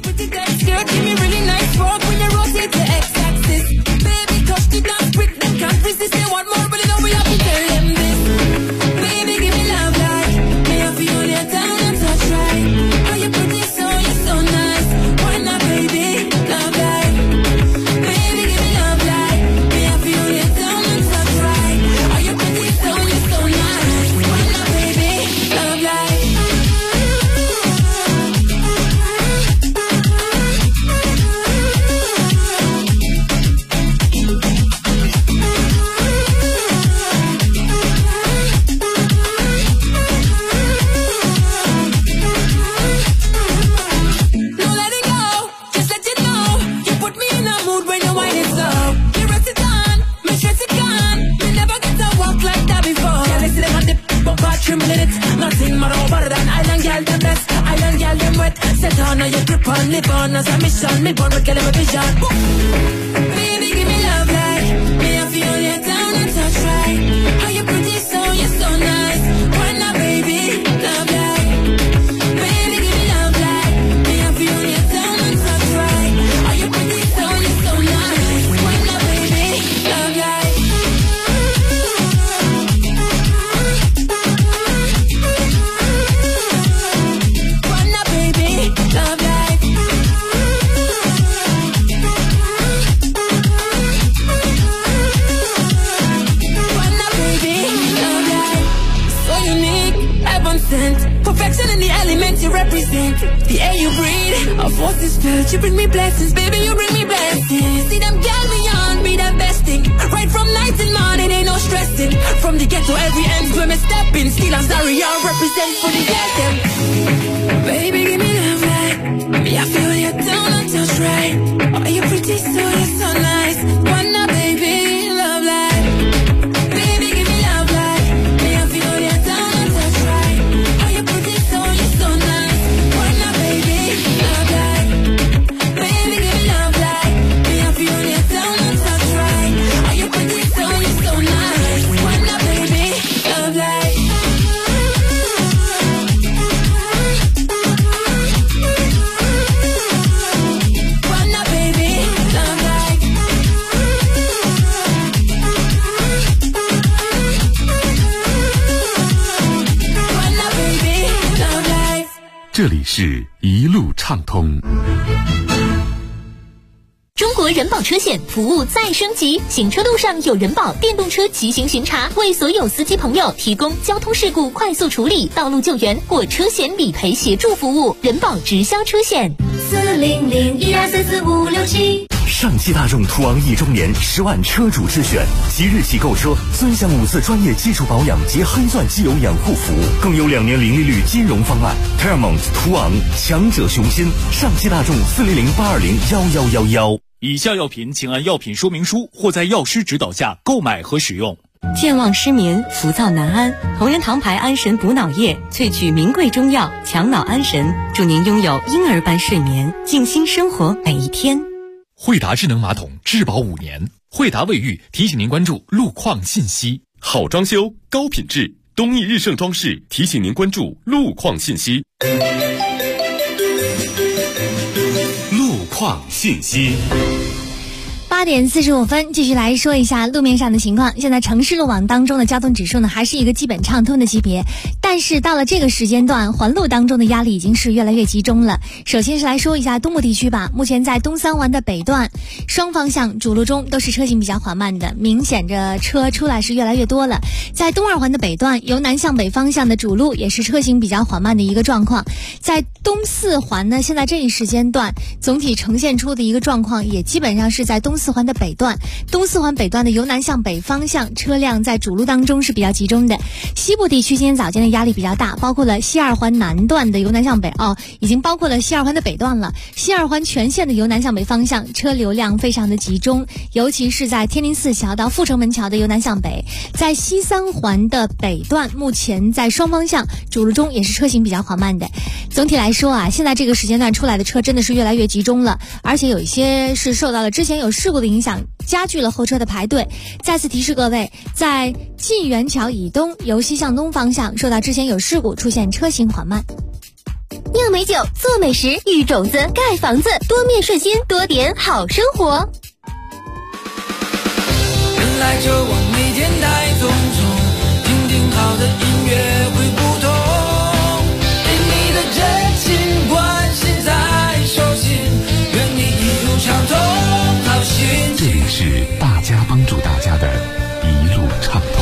Perfection in the elements you represent. The air you breathe, a force is felt. You bring me blessings, baby, you bring me blessings. See them gal beyond, be the best thing. Right from night till morning, ain't no stressing. From the ghetto every end, where me stepping. Still I'm sorry, I represent for the them. Baby, give me love like me, I feel you down and touch right. Are you 这里是一路畅通。 中国人保车险服务再升级，行车路上有人保电动车骑行巡查，为所有司机朋友提供交通事故快速处理、道路救援或车险理赔协助服务。人保直销车险40012344567。 上汽大众途昂1周年10万车主之选，即日起购车尊享5次专业基础保养及黑钻机油养护服务，更有2年零利率金融方案。Paramount 途昂，强者雄心。上汽大众40082011111。 以下药品请按药品说明书或在药师指导下购买和使用。 健忘失眠、浮躁难安，同仁堂牌安神补脑液萃取名贵中药，强脑安神，祝您拥有婴儿般睡眠，静心生活每一天。 惠达智能马桶质保5年，惠达卫浴提醒您关注路况信息。好装修高品质，东义日盛装饰提醒您关注路况信息。路况信息。 8点45分，继续来说一下路面上的情况。现在城市路网当中的交通指数呢，还是一个基本畅通的级别，但是到了这个时间段，环路当中的压力已经是越来越集中了。首先是来说一下东部地区吧，目前在东三环的北段，双方向主路中都是车行比较缓慢的，明显着车出来是越来越多了。在东二环的北段，由南向北方向的主路也是车行比较缓慢的一个状况。在东四环呢，现在这一时间段总体呈现出的一个状况，也基本上是在东四环的北段，东四环北段的由南向北方向车辆在主路当中是比较集中的。西部地区今天早间的压力比较大，包括了西二环南段的由南向北已经包括了西二环的北段了。西二环全线的由南向北方向车流量非常的集中，尤其是在天宁寺桥到阜成门桥的由南向北。在西三环的北段，目前在双方向主路中也是车行比较缓慢的。总体来说啊，现在这个时间段出来的车真的是越来越集中了，而且有一些是受到了之前有事故的影响，加剧了后车的排队。再次提示各位，在晋元桥以东由西向东方向受到之前有事故，出现车行缓慢。 酿美酒，做美食，育种子，盖房子，多面顺心，多点好生活。 本来就往每天带匆匆，听听好的音乐会不同，对你的真情关心在手心，愿你一路畅通好心情。 这里是大家帮助大家的一路畅通。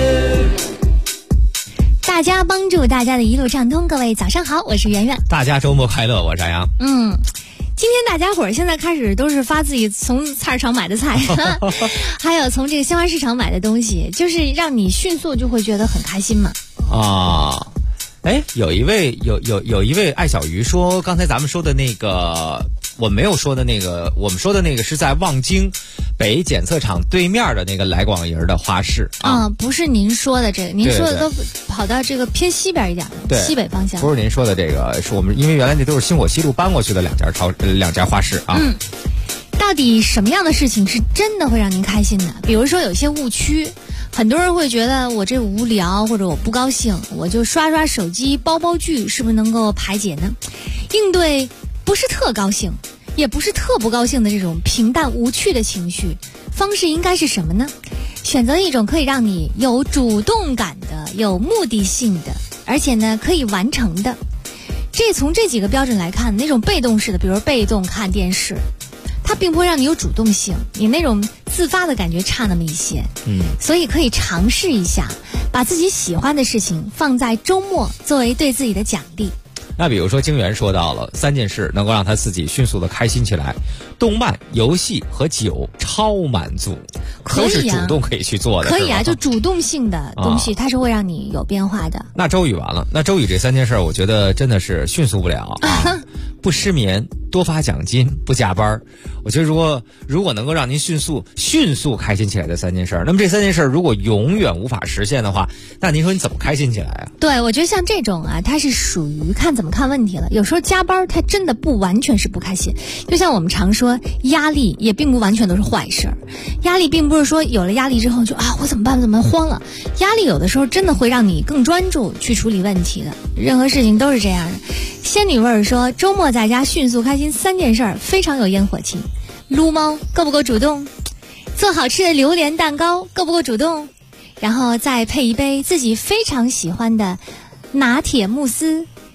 大家帮助大家的一路畅通，各位早上好，我是圆圆。 大家周末快乐，我是张阳。 今天大家伙儿现在开始都是发自己从菜市场买的菜，还有从这个鲜花市场买的东西，就是让你迅速就会觉得很开心嘛。 有一位爱小鱼说，刚才咱们说的那个，我们说的那个是在望京北检测厂对面的那个来广营的花市不是您说的这个，您说的都跑到这个偏西边一点的西北方向。 不是您说的这个，是我们因为原来那都是星火西路搬过去的两家花市啊。 到底什么样的事情是真的会让您开心的？比如说有些误区，很多人会觉得我这无聊或者我不高兴，我就刷刷手机煲煲剧，是不是能够排解呢？应对不是特高兴也不是特不高兴的这种平淡无趣的情绪，方式应该是什么呢？选择一种可以让你有主动感的、有目的性的，而且呢可以完成的。从这几个标准来看，那种被动式的，比如被动看电视，它并不会让你有主动性，你那种自发的感觉差那么一些。所以可以尝试一下，把自己喜欢的事情放在周末作为对自己的奖励。 那比如说京元说到了3件事能够让他自己迅速的开心起来，动漫、游戏和酒超满足，都是主动可以去做的。 可以啊，就主动性的东西它是会让你有变化的。 那周宇完了，那周宇这3件事我觉得真的是迅速不了不失眠，多发奖金，不加班。我觉得如果能够让您迅速开心起来的3件事，那么这3件事如果永远无法实现的话，那您说你怎么开心起来啊？ 对，我觉得像这种它是属于看怎么看问题了。有时候加班它真的不完全是不开心，就像我们常说，压力也并不完全都是坏事。压力并不是说有了压力之后就我怎么办慌了。压力有的时候真的会让你更专注去处理问题的，任何事情都是这样的。仙女味儿说，周末在家迅速开心3件事非常有烟火气。撸猫够不够主动？做好吃的榴莲蛋糕够不够主动？然后再配一杯自己非常喜欢的拿铁慕斯，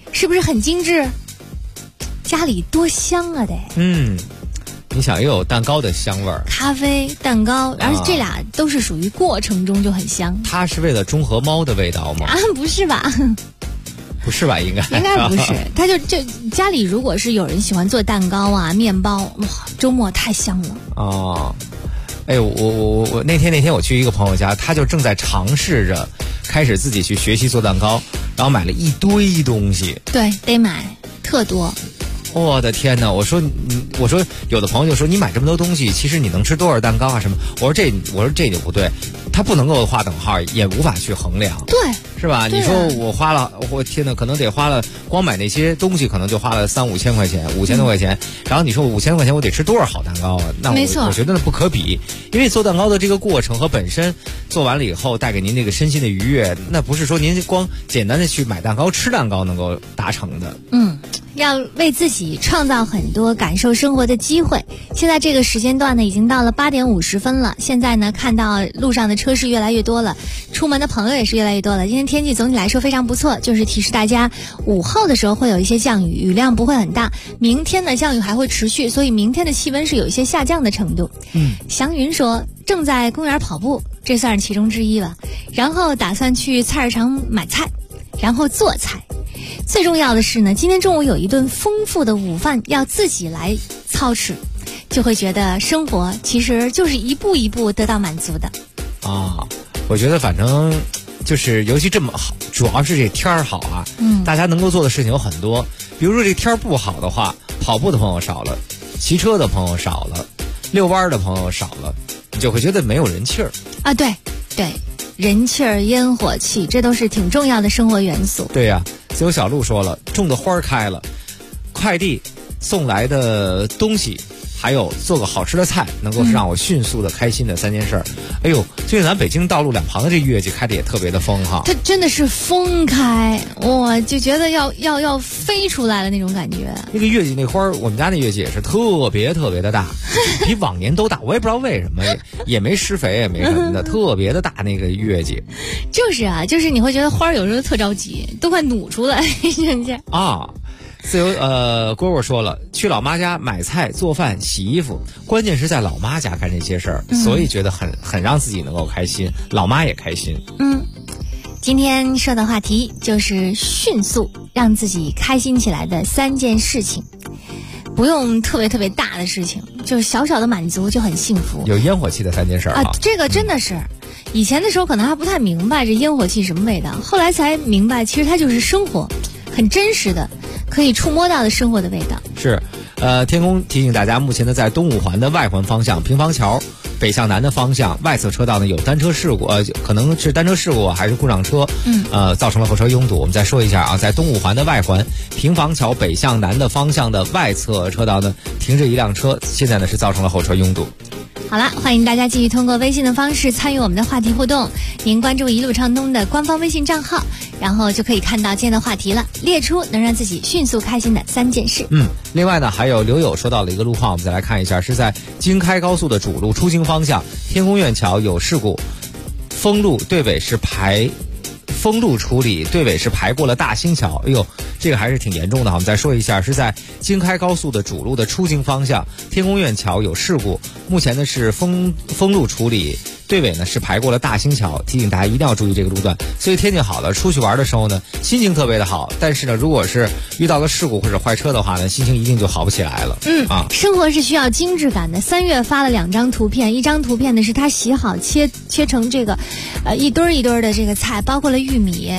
是不是很精致？家里多香啊得。 你想又有蛋糕的香味儿， 咖啡、蛋糕，而且这俩都是属于过程中就很香。 它是为了中和猫的味道吗？ 不是吧？ 不是吧？应该不是。它就家里如果是有人喜欢做蛋糕啊、面包，哇，周末太香了。 哦，哎，我那天我去一个朋友家，他就正在尝试着开始自己去学习做蛋糕，然后买了一堆东西。 对，得买，特多。 我的天哪！我说有的朋友就说你买这么多东西，其实你能吃多少蛋糕啊什么？我说这就不对，它不能够划等号，也无法去衡量。 对， 是吧？你说我天哪，可能得花了，光买那些东西可能就花了3-5千块钱，5000多块钱。然后你说我5000多块钱我得吃多少好蛋糕啊？那我觉得那不可比，因为做蛋糕的这个过程和本身做完了以后带给您那个身心的愉悦，那不是说您光简单的去买蛋糕吃蛋糕能够达成的。 要为自己创造很多感受生活的机会。现在这个时间段呢，已经到了8点50分了。现在呢，看到路上的车是越来越多了，出门的朋友也是越来越多了。今天天气总体来说非常不错，就是提示大家午后的时候会有一些降雨，雨量不会很大。明天呢，降雨还会持续，所以明天的气温是有一些下降的程度。祥云说正在公园跑步，这算是其中之一吧。然后打算去菜市场买菜，然后做菜。最重要的是呢，今天中午有一顿丰富的午饭要自己来操持，就会觉得生活其实就是一步一步得到满足的。 我觉得反正就是尤其这么好，主要是这天儿好啊，大家能够做的事情有很多。比如说这天儿不好的话，跑步的朋友少了，骑车的朋友少了，遛弯的朋友少了，你就会觉得没有人气儿啊。对，人气儿、烟火气，这都是挺重要的生活元素。 对呀，自由小鹿说了，种的花开了，快递送来的东西，还有做个好吃的菜，能够让我迅速的开心的3件事。哎呦，最近咱北京道路两旁的这月季开的也特别的疯哈， 它真的是疯开，我就觉得要飞出来了那种感觉。 那个月季那花，我们家那月季也是特别特别的大，比往年都大，我也不知道为什么，也没施肥也没什么的，特别的大那个月季。 就是你会觉得花有时候特着急，都快努出来啊。自由蝈蝈说了，去老妈家买菜做饭洗衣服，关键是在老妈家干这些事儿，所以觉得很让自己能够开心，老妈也开心。 今天说的话题就是迅速让自己开心起来的3件事情，不用特别特别大的事情，就是小小的满足就很幸福。 有烟火气的3件事啊， 这个真的是。以前的时候可能还不太明白这烟火气什么味道，后来才明白，其实它就是生活，很真实的，可以触摸到的生活的味道。 是，天空提醒大家，目前呢在东五环的外环方向平房桥北向南的方向外侧车道呢有单车事故，可能是单车事故还是故障车，造成了后车拥堵。我们再说一下啊，在东五环的外环平房桥北向南的方向的外侧车道呢停着一辆车，现在呢是造成了后车拥堵。 好了，欢迎大家继续通过微信的方式参与我们的话题互动。您关注一路畅通的官方微信账号，然后就可以看到今天的话题了，列出能让自己迅速开心的3件事。 另外呢，还有刘友说到了一个路况，我们再来看一下，是在京开高速的主路出京方向，天宫苑桥有事故，封路对尾是封路处理，对尾是排过了大兴桥。哎呦，这个还是挺严重的。我们再说一下，是在京开高速的主路的出京方向，天宫苑桥有事故，目前呢是封路处理，对尾呢是排过了大兴桥，提醒大家一定要注意这个路段。所以天气好了，出去玩的时候呢，心情特别的好。但是呢，如果是遇到了事故或者坏车的话呢，心情一定就好不起来了。 生活是需要精致感的。3月发了2张图片，一张图片呢是他洗好切成这个，一堆一堆的这个菜，包括了玉米，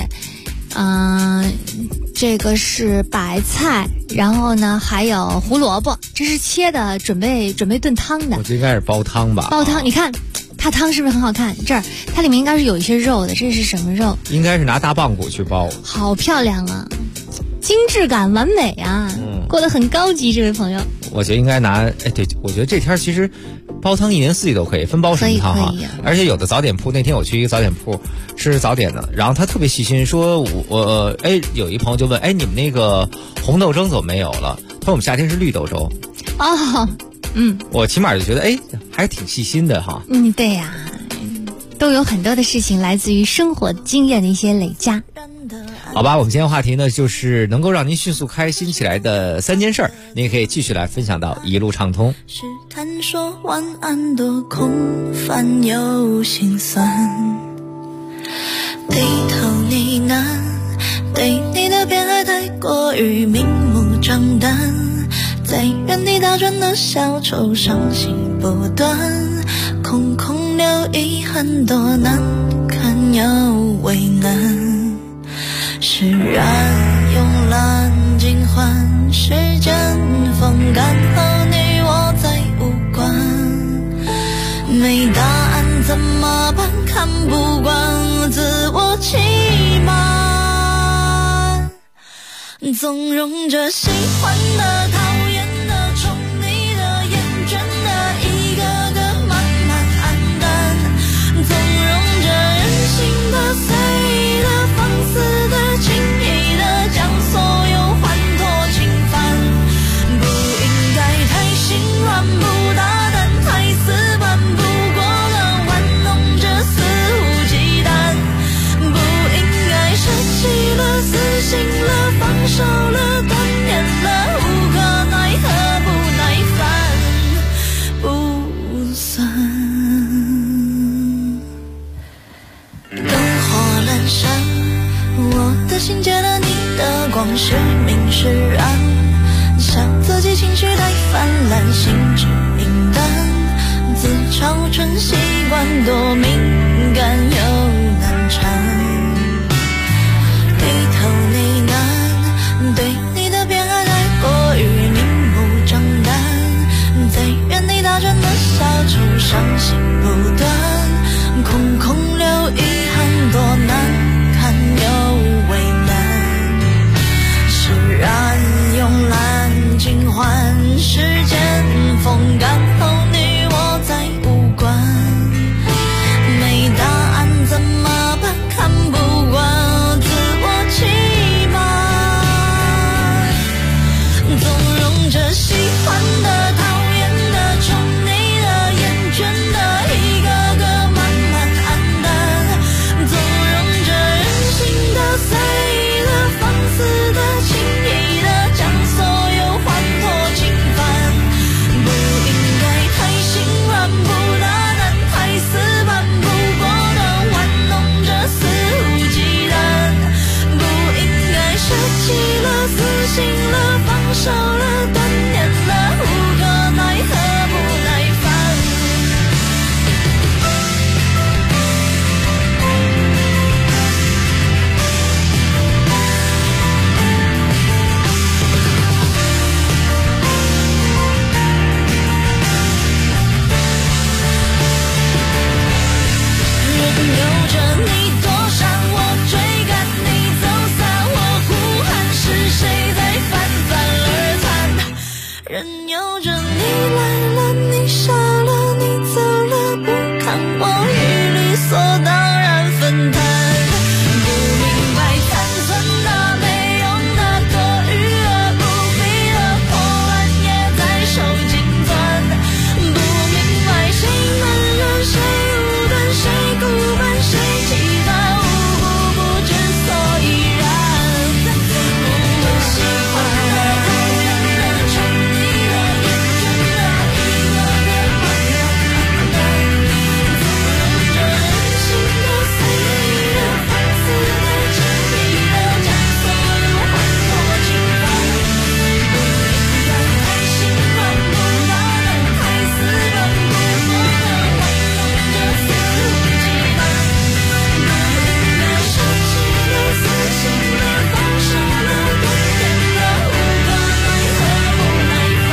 这个是白菜，然后呢还有胡萝卜，这是切的，准备炖汤的。 我觉得应该是煲汤吧。 煲汤，你看。它汤是不是很好看？这儿它里面应该是有一些肉的，这是什么肉？ 应该是拿大棒骨去煲。 好漂亮啊，精致感完美啊，过得很高级，这位朋友。 我觉得应该拿，对，我觉得这天其实煲汤1年4季都可以，分煲什么汤哈。而且有的早点铺，那天我去一个早点铺吃早点的，然后他特别细心，说有一朋友就问，你们那个红豆蒸怎么没有了？他说我们夏天是绿豆粥。我起码就觉得还是挺细心的哈。 对呀，都有很多的事情来自于生活经验的一些累加。 好吧，我们今天话题呢，就是能够让您迅速开心起来的3件事儿，您也可以继续来分享到一路畅通。 试探说晚安多空泛又心酸，低头呢喃，对你的偏爱太过于明目张胆，在原地打转的小丑伤心不断，空空留遗憾，多难堪又为难。释然用蓝尽换时间风干，和你我再无关。没答案怎么办？看不惯自我欺瞒，纵容着喜欢的、讨厌的、宠你的、厌倦的，一个个慢慢黯淡，纵容着任性的、随的、放肆的、轻易的，将所有欢脱侵犯。不应该太心软，不大胆，太死板，不过了玩弄着肆无忌惮。不应该舍弃了、死心了、放手了、断念了，无可奈何，不耐烦，不算。灯火阑珊，我的心借了你的光，是明是暗，笑自己情绪太泛滥，心智明淡，自嘲成习惯，多敏感又难缠。低头呢喃，对你的偏爱太过于明目张胆，在原地打转的小丑伤心不断，空空留遗憾，多难堪又为难。释然用蓝尽换时间风干后，你我再无关。没答案怎么办？看不惯自我欺瞒，纵容着喜欢的、讨厌的、宠你的、厌倦的，一个个慢慢黯淡，纵容着任性的、随的、放肆的、轻易的，将所有欢脱侵犯。不应该太心软，不大胆，太死板，不过的玩弄着肆无忌惮。不应该舍弃了、死心了、放手了、断念了，无可奈何，不耐烦。任由着你躲闪，我追赶你走散，我呼喊，是谁在泛泛而谈？任由着你来了，你傻了，你走了，不看我与理所当然分担。不明白残存的、没用的、多余的、不必的破烂也在手紧攥。不明白谁闷热，谁无端，谁孤单，谁期待，无故不知所以然。我喜欢的、讨厌的、宠你的、厌倦的，一个个慢慢黯淡，纵容着任性的、随意的、放肆的、轻易的，将所有欢脱侵犯。不应该太心软，不大胆，太死板，不过的玩弄着肆无忌惮。不应该舍弃了、死心了、放手了、断念了，无可奈何，不耐烦。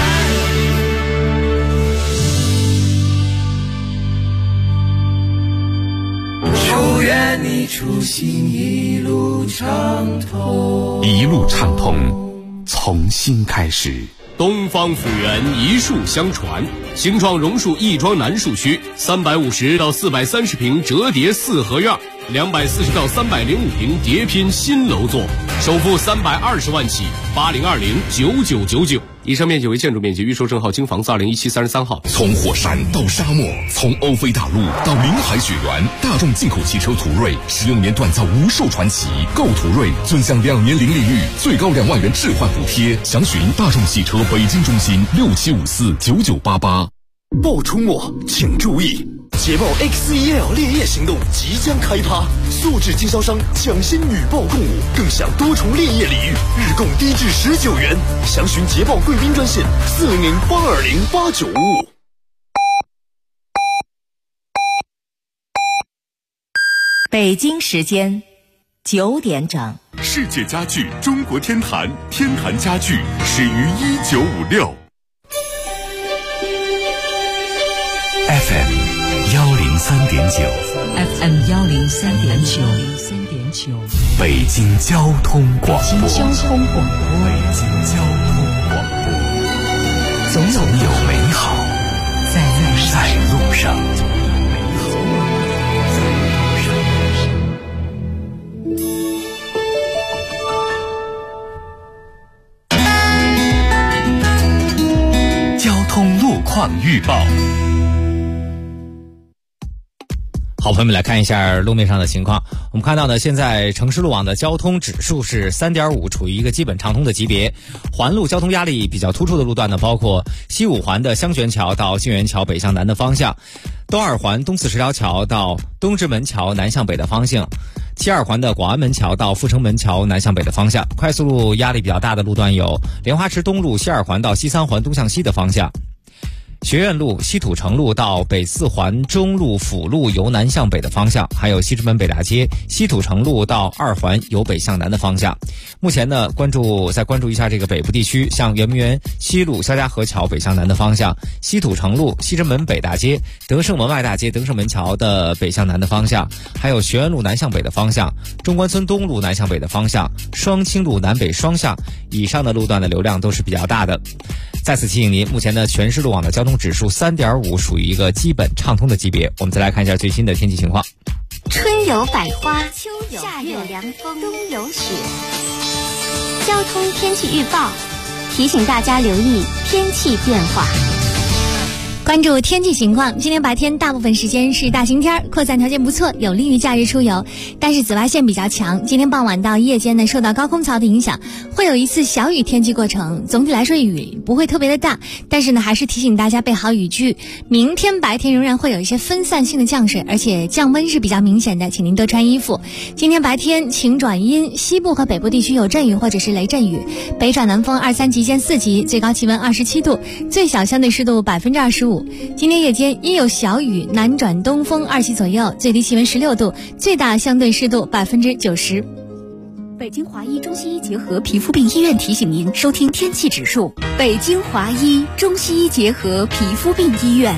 祝愿你出行一路畅通。 一路畅通，从新开始。东方府源一树相传，形状榕树亦庄南树区350到430平折叠四合院，240到305平叠拼新楼座，首付320万起，80209999。 以上面积为建筑面积，预售证号京房子2017-33号。 从火山到沙漠，从欧非大陆到临海雪原，大众进口汽车途锐16年锻造无数传奇。购途锐尊享2年零利率，最高2万元置换补贴。详询大众汽车北京中心67549988。 报出没，请注意！捷豹 X1L 烈焰行动即将开趴，素质经销商抢先女报共舞，更享多重烈焰礼遇，日供低至19元。详询捷豹贵宾专线400-820-895。 北京时间9点整。 世界家具中国天坛，天坛家具始于1956。 FM 103.9 FM 103.9， 北京交通广播。 北京交通广播， 总有美好在路上。 交通路况预报。 好，朋友们来看一下路面上的情况。我们看到呢，现在城市路网的交通指数是 3.5， 处于一个基本畅通的级别。环路交通压力比较突出的路段呢，包括西五环的香泉桥到杏园桥北向南的方向，东二环东四十条桥到东直门桥南向北的方向，72环的广安门桥到阜成门桥南向北的方向。快速路压力比较大的路段有莲花池东路西二环到西三环东向西的方向，学院路西土城路到北四环中路辅路由南向北的方向，还有西直门北大街西土城路到二环由北向南的方向。目前呢，再关注一下这个北部地区，像圆明园西路肖家河桥北向南的方向，西土城路西直门北大街德胜门外大街德胜门桥的北向南的方向，还有学院路南向北的方向，中关村东路南向北的方向，双清路南北双向以上的路段的流量都是比较大的。再次提醒您，目前的全市路网的交通指数 3.5， 属于一个基本畅通的级别。我们再来看一下最新的天气情况。 春有百花，秋有夏有凉风，冬有雪。交通天气预报提醒大家留意天气变化。 关注天气情况，今天白天大部分时间是大晴天，扩散条件不错，有利于假日出游。但是紫外线比较强，今天傍晚到夜间呢，受到高空槽的影响，会有一次小雨天气过程。总体来说雨不会特别的大，但是呢，还是提醒大家备好雨具。明天白天仍然会有一些分散性的降水，而且降温是比较明显的，请您多穿衣服。今天白天晴转阴，西部和北部地区有阵雨或者是雷阵雨，北转南风2、3级见4级，最高气温27度，最小相对湿度25%。今天夜间阴有小雨，南转东风2级左右，最低气温16度，最大相对湿度90%。 北京华医中西医结合皮肤病医院提醒您收听天气指数。北京华医中西医结合皮肤病医院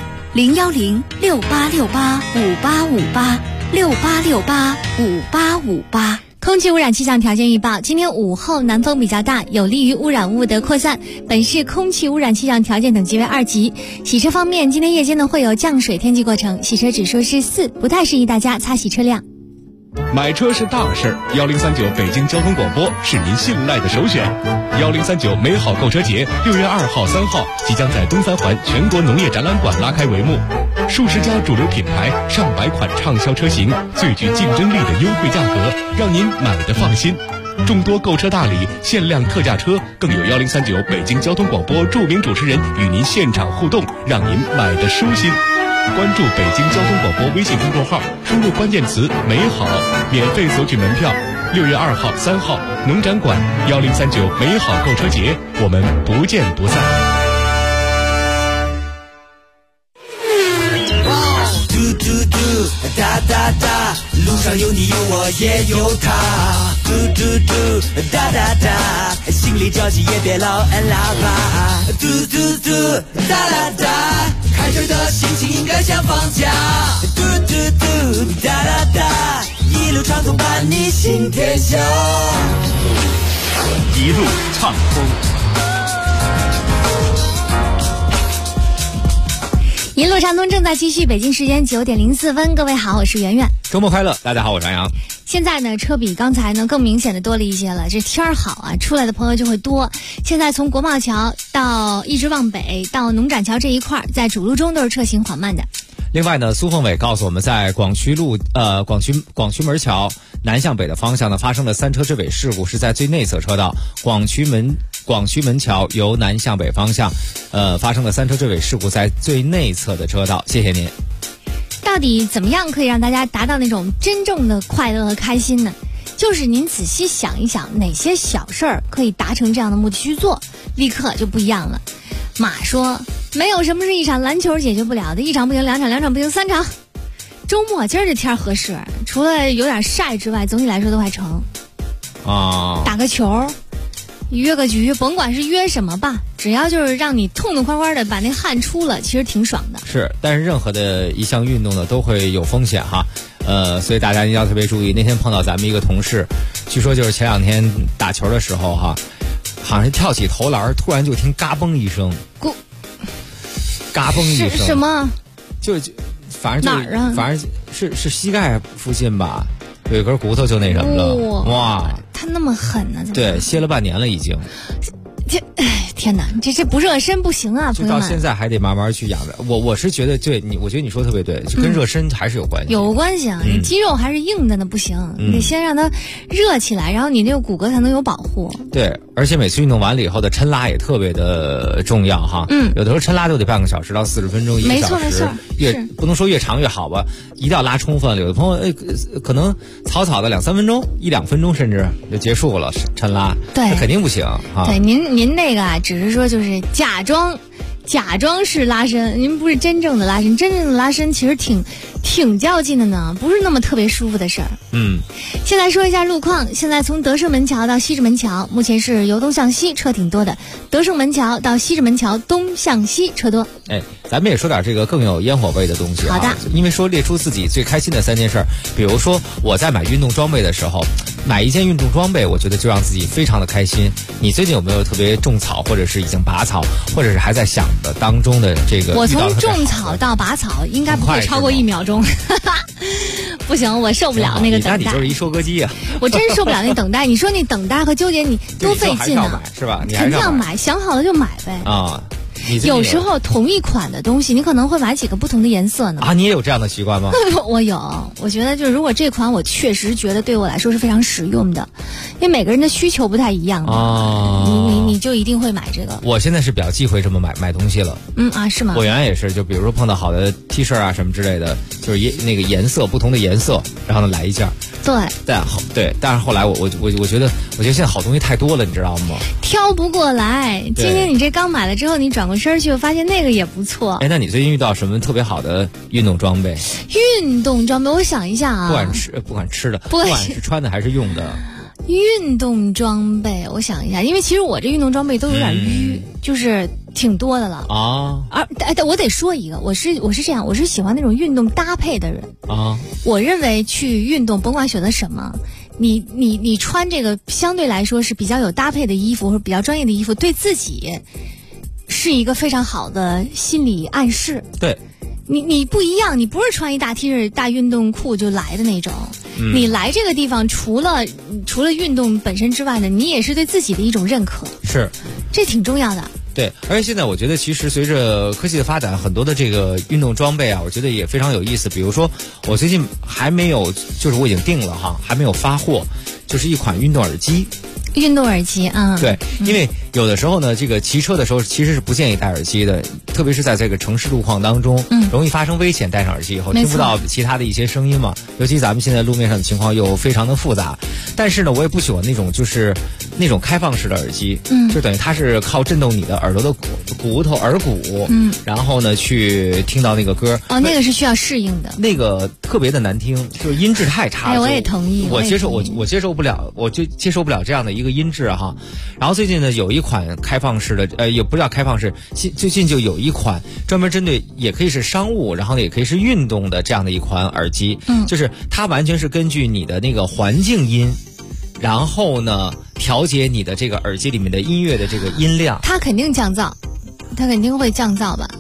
，010-6868-5858，6868-5858。 空气污染气象条件预报，今天午后南风比较大，有利于污染物的扩散，本市空气污染气象条件等级为2级。洗车方面，今天夜间呢会有降水天气过程，洗车指数是4，不太适宜大家擦洗车辆。 买车是大事儿，1039北京交通广播是您信赖的首选。1039美好购车节6月2号、3号即将在东三环全国农业展览馆拉开帷幕，数十家主流品牌、上百款畅销车型，最具竞争力的优惠价格，让您买得放心。众多购车大礼、限量特价车，更有1039北京交通广播著名主持人与您现场互动，让您买得舒心。关注北京交通广播微信公众号，输入关键词美好，免费索取门票。6月2号、3号农展馆1039美好购车节，我们不见不散。 嘟嘟嘟哒哒哒，路上有你有我也有他，嘟嘟嘟哒哒哒，心里着急也别老按喇叭，嘟嘟嘟哒哒哒，开车的心情应该像放假，嘟嘟嘟哒哒哒，一路畅通伴你行天下， 一路畅通。 一路畅通正在继续，北京时间9点04分，各位好，我是圆圆。 周末快乐，大家好，我是杨洋。 现在呢，车比刚才呢更明显的多了一些了。这天儿好啊，出来的朋友就会多。现在从国贸桥到一直往北到农展桥这一块，在主路中都是车行缓慢的。 另外呢，苏凤伟告诉我们，在广渠门桥南向北的方向呢，发生了3车追尾事故，是在最内侧车道。广渠门桥由南向北方向，发生了3车追尾事故，在最内侧的车道。谢谢您。 到底怎么样可以让大家达到那种真正的快乐和开心呢？就是您仔细想一想，哪些小事儿可以达成这样的目的去做，立刻就不一样了。马说，没有什么是一场篮球解决不了的，一场不行2场，2场不行3场。周末今儿这天合适，除了有点晒之外，总体来说都还成。打个球，约个局，甭管是约什么吧，只要就是让你痛痛快快的把那汗出了，其实挺爽的。 是，但是任何的一项运动呢，都会有风险哈。所以大家一定要特别注意。那天碰到咱们一个同事，据说就是前2天打球的时候哈，好像是跳起投篮，突然就听嘎嘣一声，嘎嘣一声， 是什么？ 反正哪儿啊？ 反正是膝盖附近吧，有一根骨头就那什么了。哇， 他那么狠呢？ 对，歇了半年了已经。 天哪，这不热身不行啊，朋友们。 到现在还得慢慢去养着。我是觉得，对你，我觉得你说的特别对，就跟热身还是有关系。 有关系啊，你肌肉还是硬的呢，不行，你得先让它热起来，然后你这个骨骼才能有保护。 对，而且每次运动完了以后的抻拉也特别的重要哈。有的时候抻拉都得半个小时到40分钟，1个小时。没错，越不能说越长越好吧，一定要拉充分。有的朋友可能草的2-3分钟，1-2分钟甚至就结束了抻拉， 对， 那肯定不行哈。 对，您那个啊，只是说就是假装是拉伸，您不是真正的拉伸，真正的拉伸其实挺较劲的呢，不是那么特别舒服的事儿。先来说一下路况，现在从德胜门桥到西直门桥，目前是由东向西车挺多的，德胜门桥到西直门桥东向西车多。 咱们也说点这个更有烟火味的东西。 好的， 因为说列出自己最开心的3件事，比如说我在买运动装备的时候，买一件运动装备，我觉得就让自己非常的开心。你最近有没有特别种草，或者是已经拔草，或者是还在想的当中的这个？ 我从种草到拔草应该不会超过1秒钟。不行，我受不了那个等待。 那你就是一收割机啊！ 我真受不了那等待。你说那等待和纠结，你多费劲啊！ 是吧？你肯定要买，想好了就买呗。有时候同一款的东西，你可能会买几个不同的颜色呢。 你也有这样的习惯吗？ 我有，我觉得就是如果这款我确实觉得对我来说是非常实用的，因为每个人的需求不太一样你就一定会买这个。 我现在是比较忌讳这么买东西了。 是吗？ 我原来也是，就比如说碰到好的 T 恤啊什么之类的，就是那个颜色不同的颜色，然后呢来一件。但是后来我觉得现在好东西太多了，你知道吗？ 挑不过来。今天你这刚买了之后，你转过身去，我发现那个也不错。 那你最近遇到什么特别好的运动装备？ 我想一下啊， 不管吃的，不管是穿的还是用的。 运动装备，我想一下，因为其实我这运动装备都有点淤，就是挺多的了我得说一个，我是这样，我是喜欢那种运动搭配的人我认为去运动，甭管选择什么，你穿这个相对来说是比较有搭配的衣服，或者比较专业的衣服，对自己是一个非常好的心理暗示。 对。 你不一样，你不是穿一大 T 恤大运动裤就来的那种，你来这个地方除了运动本身之外呢，你也是对自己的一种认可， 是， 这挺重要的。 对，而且现在我觉得其实随着科技的发展，很多的这个运动装备啊，我觉得也非常有意思。比如说我最近还没有，就是我已经定了哈，还没有发货，就是一款运动耳机。 运动耳机对，因为有的时候呢，这个骑车的时候其实是不建议戴耳机的，特别是在这个城市路况当中，容易发生危险。戴上耳机以后，听不到其他的一些声音嘛。尤其咱们现在路面上的情况又非常的复杂。但是呢，我也不喜欢那种就是那种开放式的耳机，就等于它是靠震动你的耳朵的骨头耳骨，然后呢去听到那个歌。 那个是需要适应的。 那个特别的难听，就是音质太差了。 我也同意。 我接受不了，我就接受不了这样的一个音质哈。然后最近呢，有一款开放式的，也不叫开放式，最近就有一款专门针对也可以是商务，然后呢也可以是运动的这样的一款耳机，就是它完全是根据你的那个环境音，然后呢调节你的这个耳机里面的音乐的这个音量。 它肯定降噪。它肯定会降噪吧？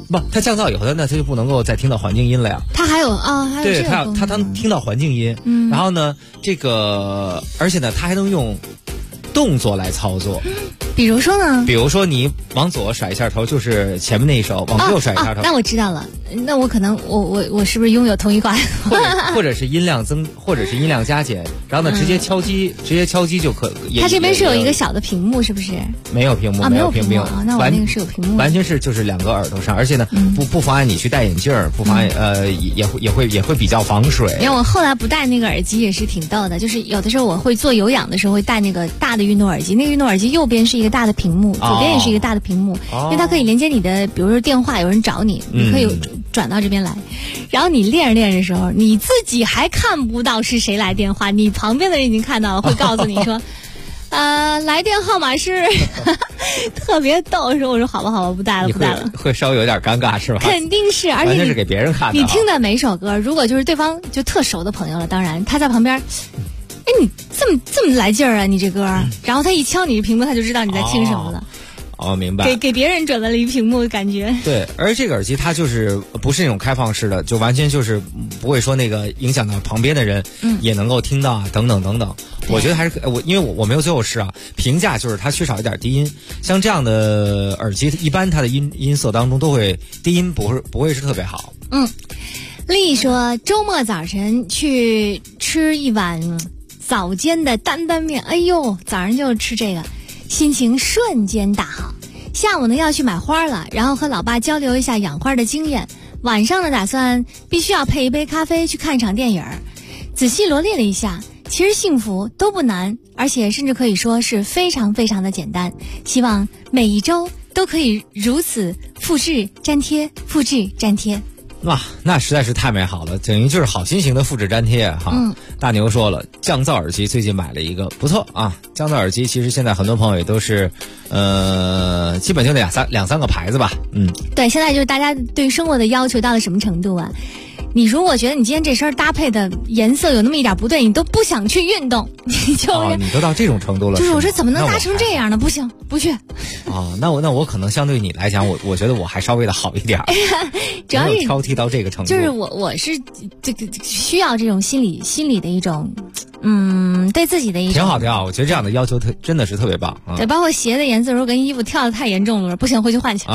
不，它降噪以后，那它就不能够再听到环境音了呀。 它还有还有对， 这个功能它能听到环境音。然后呢，这个而且呢，它还能用动作来操作。 比如说呢？ 比如说你往左甩一下头，就是前面那一首；往右甩一下头。 那我知道了。那我可能我是不是拥有同一款？ 或者是音量增，或者是音量加减，然后呢直接敲击就可以。 它这边是有一个小的屏幕，是不是？ 没有屏幕， 没有屏幕。 那我那个是有屏幕。 完全是就是两个耳朵上，而且呢不妨碍你去戴眼镜，不妨碍也会比较防水。 因为我后来不戴那个耳机也是挺逗的，就是有的时候我会做有氧的时候会戴那个大的运动耳机，那个运动耳机右边是一个大的屏幕，左边也是一个大的屏幕，因为它可以连接你的，比如说电话有人找你，你可以转到这边来，然后你练着练着的时候，你自己还看不到是谁来电话，你旁边的人已经看到了，会告诉你说来电号码是特别逗。说我说好吧，不戴了， 会稍微有点尴尬是吧？ 肯定是，而且完全是给别人看的。 你听的每一首歌，如果就是对方就特熟的朋友了，当然他在旁边，你这么来劲儿啊，你这歌，然后他一敲你的屏幕，他就知道你在听什么了。 明白。 给别人转了一屏幕的感觉。 对，而这个耳机它就是不是那种开放式的，就完全就是不会说那个影响到旁边的人，也能够听到啊，等等等等。我觉得还是因为我没有最后试啊，评价就是它缺少一点低音。像这样的耳机，一般它的音色当中都会低音不会是特别好。 丽说周末早晨去吃一碗早间的担担面，哎呦，早上就吃这个。心情瞬间大好，下午呢要去买花了，然后和老爸交流一下养花的经验。晚上呢打算必须要配一杯咖啡去看一场电影。仔细罗列了一下，其实幸福都不难，而且甚至可以说是非常非常的简单。希望每一周都可以如此复制粘贴，复制粘贴。 哇，那实在是太美好了，等于就是好心情的复制粘贴哈。大牛说了，降噪耳机最近买了一个，不错啊。降噪耳机其实现在很多朋友也都是，基本就两三个牌子吧。 对，现在就是大家对生活的要求到了什么程度啊？你如果觉得你今天这身搭配的颜色有那么一点不对，你都不想去运动，你都到这种程度了。 就是我说怎么能搭成这样呢？不行，不去。 那我可能相对你来讲，我觉得我还稍微的好一点。 主要是挑剔到这个程度。 就是我是这个需要这种心理的一种，对自己的一种。 挺好挺好，我觉得这样的要求真的是特别棒。 对，包括鞋的颜色，如果跟衣服跳的太严重了，不行，回去换去。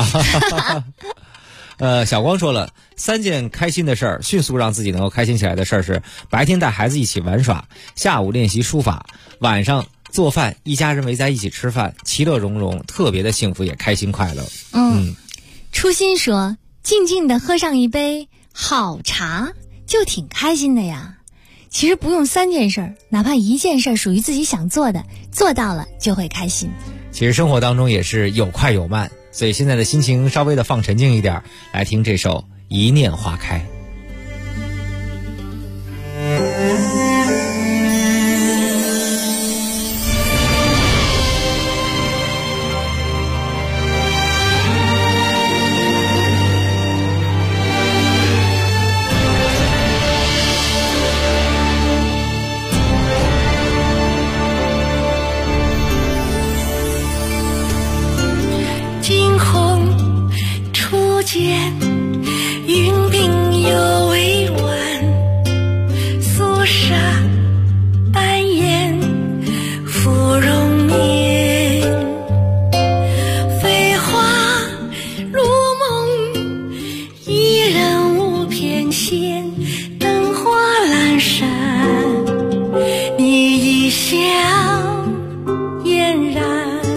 小光说了3件开心的事儿，迅速让自己能够开心起来的事儿是：白天带孩子一起玩耍，下午练习书法，晚上做饭，一家人围在一起吃饭，其乐融融，特别的幸福也开心快乐。 初心说，静静的喝上一杯好茶就挺开心的呀。其实不用3件事儿，哪怕1件事儿属于自己想做的，做到了就会开心。 其实生活当中也是有快有慢，所以现在的心情稍微的放沉静一点，来听这首《一念花开》。 惊鸿初见，云鬓犹未完，肃杀淡颜芙蓉面，飞花如梦，一人无偏见，灯火阑珊，你一笑嫣然。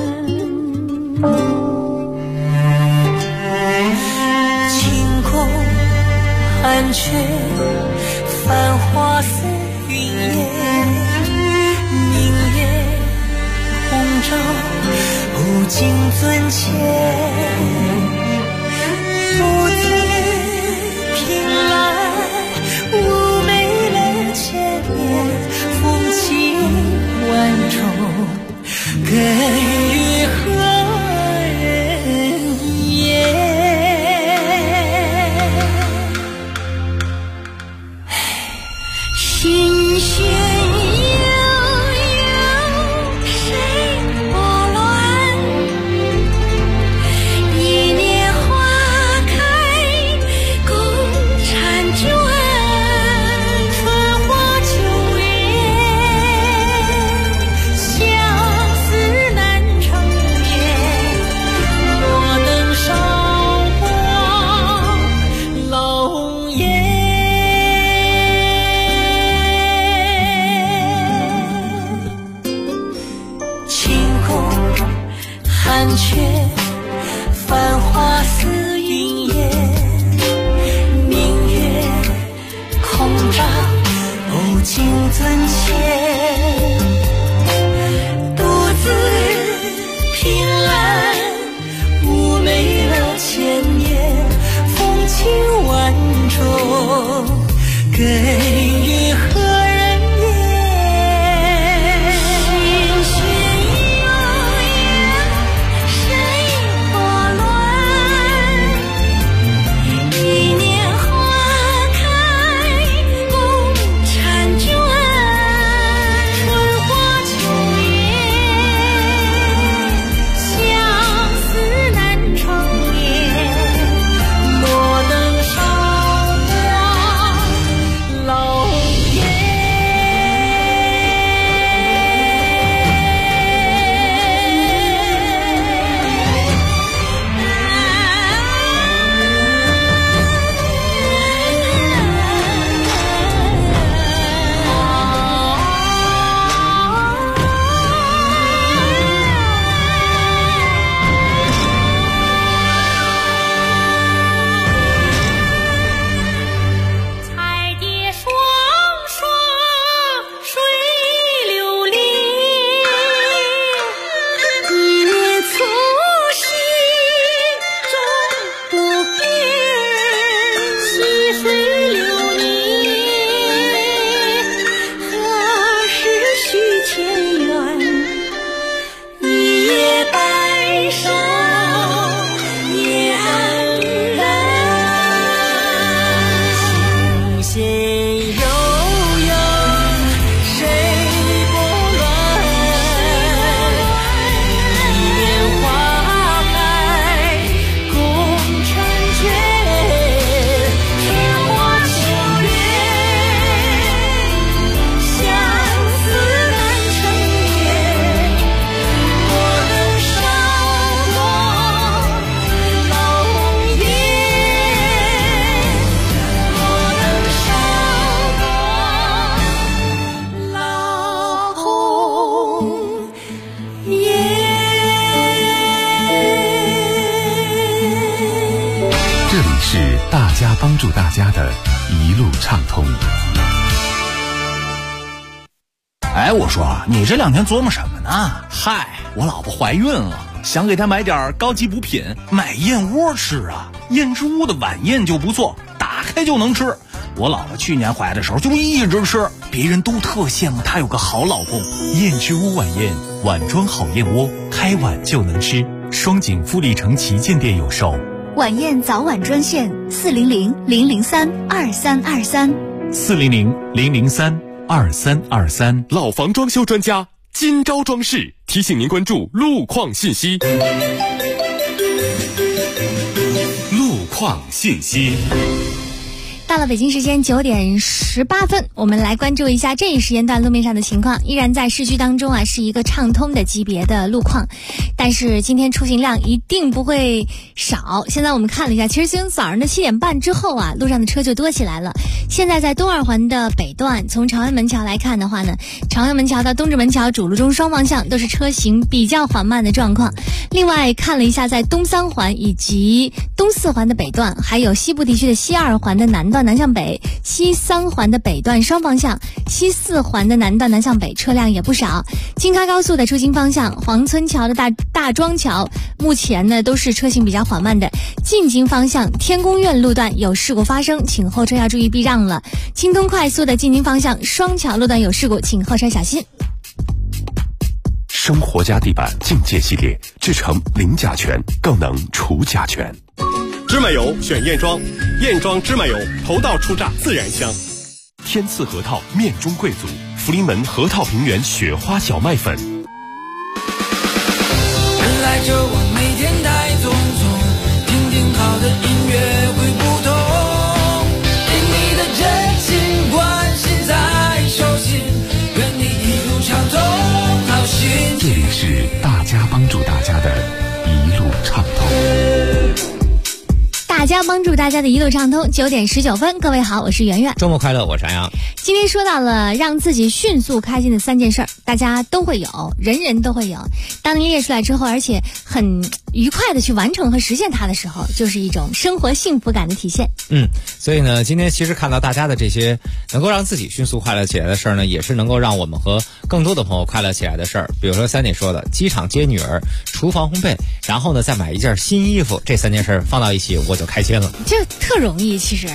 寒却繁华似云烟，明月红照不尽尊前，不醉凭栏妩媚了千年，风起万种更与何人言。心弦悠悠，谁拨乱？一给予何人言？ 心弦悠扬，谁拨乱？一年花开共婵娟，春花秋月，相思难成眠。莫等韶光老燕。彩蝶双双水流连，一年粗细终不变。细水流年，何时续前缘？一夜白首也安然。 心弦悠扬，谁拨乱？一年花开共婵娟，春花秋月，相思难成眠。莫等韶光老燕。莫等韶光老燕。 这里是大家帮助大家的一路畅通。 哎，我说你这两天琢磨什么呢？嗨，我老婆怀孕了，想给她买点高级补品，买燕窝吃啊。燕之屋的晚宴就不错，打开就能吃。我老婆去年怀的时候就一直吃，别人都特羡慕她有个好老公。 燕之屋晚宴，碗装好燕窝，开碗就能吃。双井富力城旗舰店有售。 晚宴早晚专线400-003-2323。 400-003-2323。 老房装修专家金招装饰提醒您关注路况信息。路况信息。 到了北京时间9点18分，我们来关注一下这一时间段路面上的情况。依然在市区当中啊，是一个畅通的级别的路况，但是今天出行量一定不会少。现在我们看了一下，其实从早上的7点半之后啊，路上的车就多起来了。现在在东二环的北段，从长安门桥来看的话呢，长安门桥到东直门桥主路中双方向都是车行比较缓慢的状况。另外看了一下，在东三环以及东四环的北段，还有西部地区的西二环的南段南向北，西三环的北段双方向，西四环的南段南向北车辆也不少。京开高速的出行方向，黄村桥的大庄桥目前呢都是车行比较缓慢的。进京方向天宫苑路段有事故发生，请后车要注意避让了。京通快速的进京方向双桥路段有事故，请后车小心。 生活家地板境界系列，制成零甲醛，更能除甲醛。 芝麻油选燕庄，燕庄芝麻油头道出榨自然香。 天赐核桃面中贵族，福临门核桃平原雪花小麦粉。 人来这往每天带匆匆，听听好的音乐会不同，听你的真情关心在手心，愿你一路畅通好心情。 这里是大家帮助大家的一路畅通。 大家帮助大家的一路畅通。9点19分，各位好，我是圆圆。 周末快乐，我是安阳。 今天说到了让自己迅速开心的3件事儿，大家都会有，人人都会有。当你列出来之后，而且很愉快的去完成和实现它的时候，就是一种生活幸福感的体现。 所以呢，今天其实看到大家的这些能够让自己迅速快乐起来的事儿呢，也是能够让我们和更多的朋友快乐起来的事儿。比如说3点说的，机场接女儿，厨房烘焙，然后呢再买一件新衣服，这3件事放到一起我就开心了。 这特容易，其实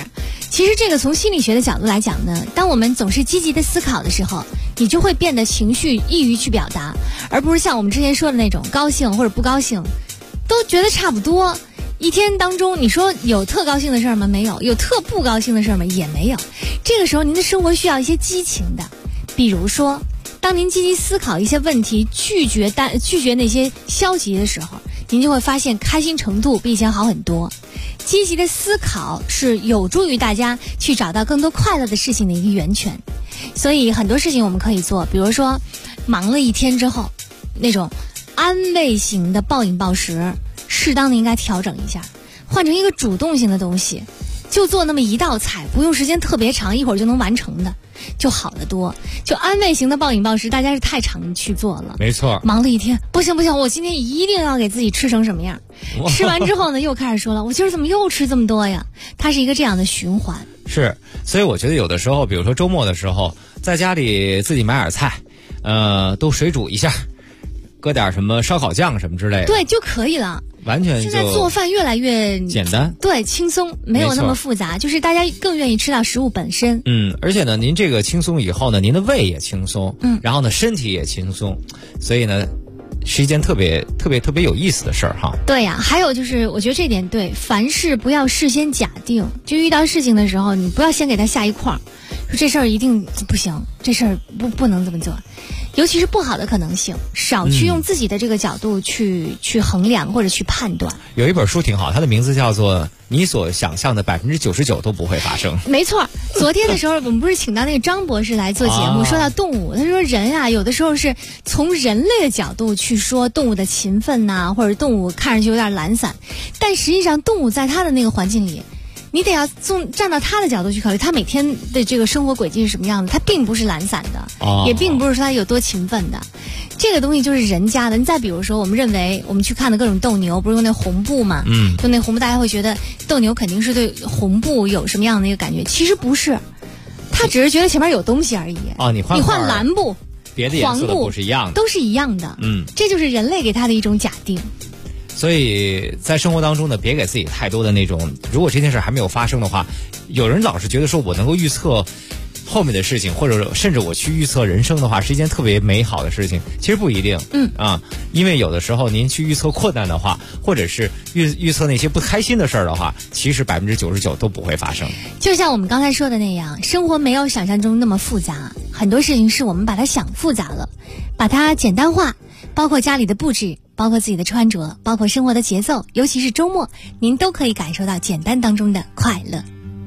其实这个从心理学的角度来讲呢，当我们总是积极的思考的时候，你就会变得情绪易于去表达，而不是像我们之前说的那种高兴或者不高兴都觉得差不多。一天当中你说有特高兴的事儿吗？没有。有特不高兴的事儿吗？也没有。这个时候您的生活需要一些激情的，比如说当您积极思考一些问题，拒绝那些消极的时候，您就会发现开心程度比以前好很多。积极的思考是有助于大家去找到更多快乐的事情的一个源泉。所以很多事情我们可以做，比如说忙了一天之后，那种安慰型的暴饮暴食适当的应该调整一下，换成一个主动性的东西，就做那么一道菜，不用时间特别长，一会儿就能完成的，就好得多。就安慰型的暴饮暴食，大家是太常去做了。 没错， 忙了一天，不行，我今天一定要给自己吃成什么样。吃完之后呢，又开始说了，我今儿怎么又吃这么多呀？它是一个这样的循环。 是，所以我觉得有的时候，比如说周末的时候，在家里自己买点菜，都水煮一下，搁点什么烧烤酱什么之类的， 对就可以了。 完全就现在做饭越来越简单， 对，轻松，没有那么复杂，就是大家更愿意吃到食物本身。 而且呢，您这个轻松以后呢，您的胃也轻松，然后呢，身体也轻松，所以呢，是一件特别有意思的事儿哈。 对呀，还有就是我觉得这点对，凡事不要事先假定，就遇到事情的时候，你不要先给他下一框，说这事儿一定不行，这事儿不能这么做。尤其是不好的可能性，少去用自己的这个角度去衡量或者去判断。 有一本书挺好，它的名字叫做《你所想象的99%都不会发生》。 没错，昨天的时候我们不是请到那个张博士来做节目，说到动物，他说人啊，有的时候是从人类的角度去说动物的勤奋呐，或者动物看上去有点懒散，但实际上动物在它的那个环境里，你得要站到他的角度去考虑，他每天的这个生活轨迹是什么样的，他并不是懒散的，也并不是说他有多勤奋的，这个东西就是人家的。你再比如说，我们认为我们去看的各种斗牛，不是用那红布嘛，用那红布，大家会觉得斗牛肯定是对红布有什么样的一个感觉，其实不是，他只是觉得前面有东西而已。 你换蓝布， 别的颜色的布是一样的， 都是一样的。这就是人类给他的一种假定。 所以在生活当中呢，别给自己太多的那种，如果这件事还没有发生的话，有人老是觉得说我能够预测后面的事情，或者甚至我去预测人生的话，是一件特别美好的事情。其实不一定，因为有的时候您去预测困难的话，或者是预测那些不开心的事儿的话，其实99%都不会发生。 就像我们刚才说的那样，生活没有想象中那么复杂，很多事情是我们把它想复杂了，把它简单化，包括家里的布置，包括自己的穿着，包括生活的节奏，尤其是周末，您都可以感受到简单当中的快乐。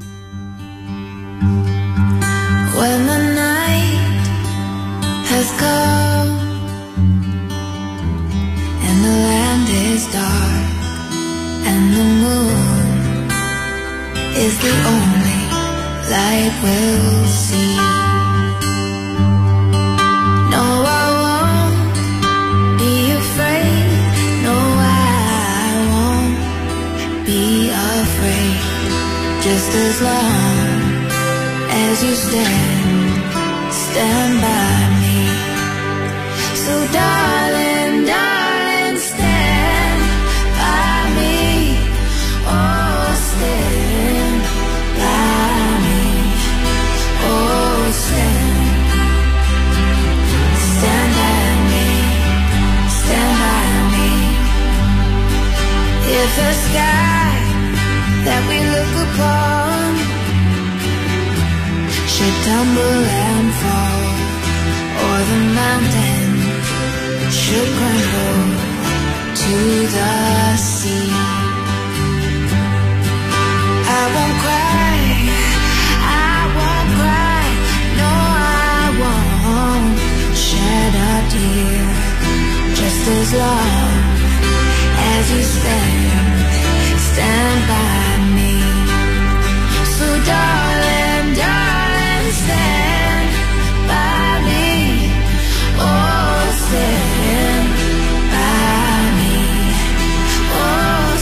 When the night has come and the land is dark and the moon is the only light we'll see. No, I won't be afraid. No, I won't be afraid. Just as long as you stand by me. So darling, darling, stand by me. Oh, stand by me. Oh, stand by me. Stand by me. If the sky that we look upon should tumble and fall, or the mountain should crumble to the sea, I won't cry, I won't cry, no, I won't shed a tear, just as long as you stand by me. So darling, darling, stand by me. Oh, stand by me. Oh,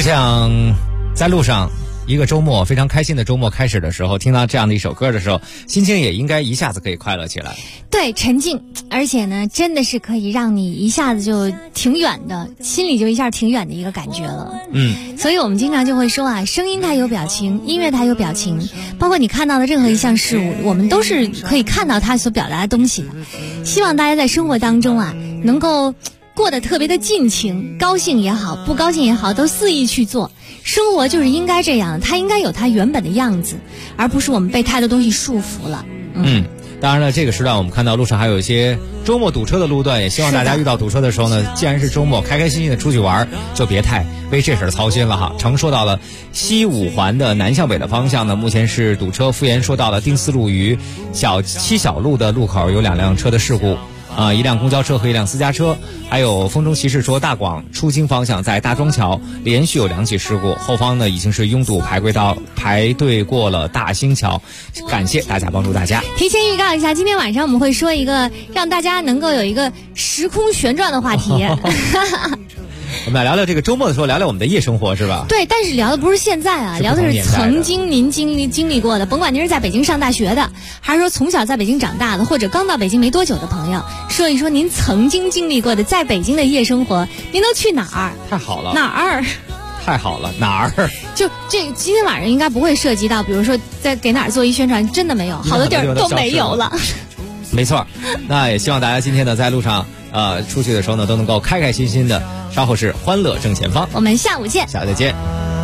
想在路上一个周末非常开心的周末开始的时候，听到这样的一首歌的时候，心情也应该一下子可以快乐起来。 对，沉静，而且呢，真的是可以让你一下子就挺远的，心里就一下挺远的一个感觉了。所以我们经常就会说啊，声音它有表情，音乐它有表情，包括你看到的任何一项事物，我们都是可以看到它所表达的东西的。希望大家在生活当中啊，能够过得特别的尽情，高兴也好，不高兴也好，都肆意去做。生活就是应该这样，它应该有它原本的样子，而不是我们被太多东西束缚了。 当然了，这个时段我们看到路上还有一些周末堵车的路段，也希望大家遇到堵车的时候呢，既然是周末，开开心心的出去玩，就别太为这事儿操心了哈。常说到了西五环的南向北的方向呢，目前是堵车。敷衍说到了丁四路与七小路的路口有2辆车的事故。一辆公交车和一辆私家车，还有风中骑士说大广出京方向在大庄桥连续有2起事故，后方呢已经是拥堵排队过了大兴桥，感谢大家帮助大家。 提前预告一下，今天晚上我们会说一个让大家能够有一个时空旋转的话题。 我们来聊聊这个周末的时候，聊聊我们的夜生活是吧？ 对，但是聊的不是现在啊，聊的是曾经您经历过的，甭管您是在北京上大学的，还是说从小在北京长大的，或者刚到北京没多久的朋友，说一说您曾经经历过的在北京的夜生活，您都去哪儿？ 太好了， 哪儿？ 太好了，哪儿？ 就这今天晚上应该不会涉及到，比如说在给哪儿做一宣传，真的没有，好多地儿都没有了。 没错，那也希望大家今天呢在路上出去的时候呢都能够开开心心的。稍后是欢乐正前方， 我们下午见。 下午再见。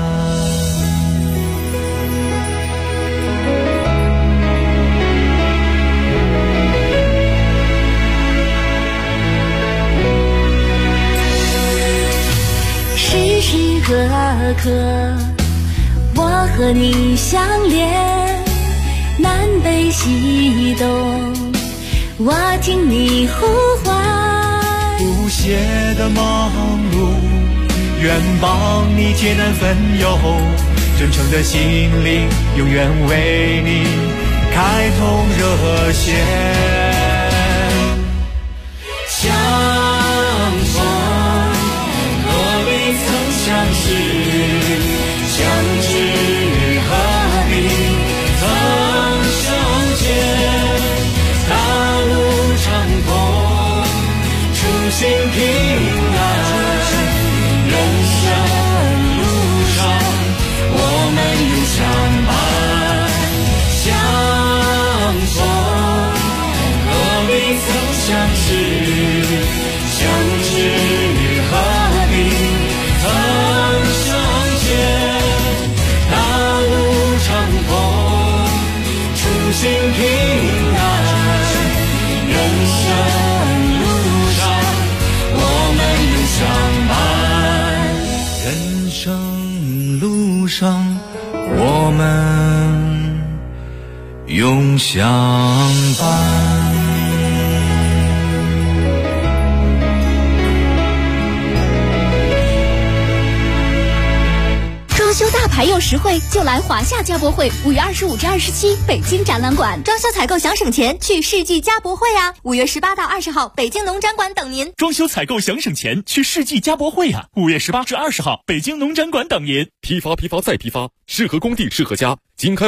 时时刻刻，我和你相连，南北西东，我听你呼唤。 不懈的忙碌，愿帮你解难分忧，真诚的心灵永远为你开通热线。相逢何必曾相识，相知何必曾相见，大路长空，初心平安，人生路上我们永相伴。相逢何必曾相识，相知何必曾相见，大路长空，初心平安，人生路上我们永相伴，人生路上我们永相伴。 装修大牌又实惠，就来华夏家博会，5月25至27，北京展览馆。装修采购想省钱，去世纪家博会啊！5月18到20号，北京农展馆等您。 装修采购想省钱，去世纪家博会啊！5月18至20号，北京农展馆等您。 批发再批发，适合工地适合家。经开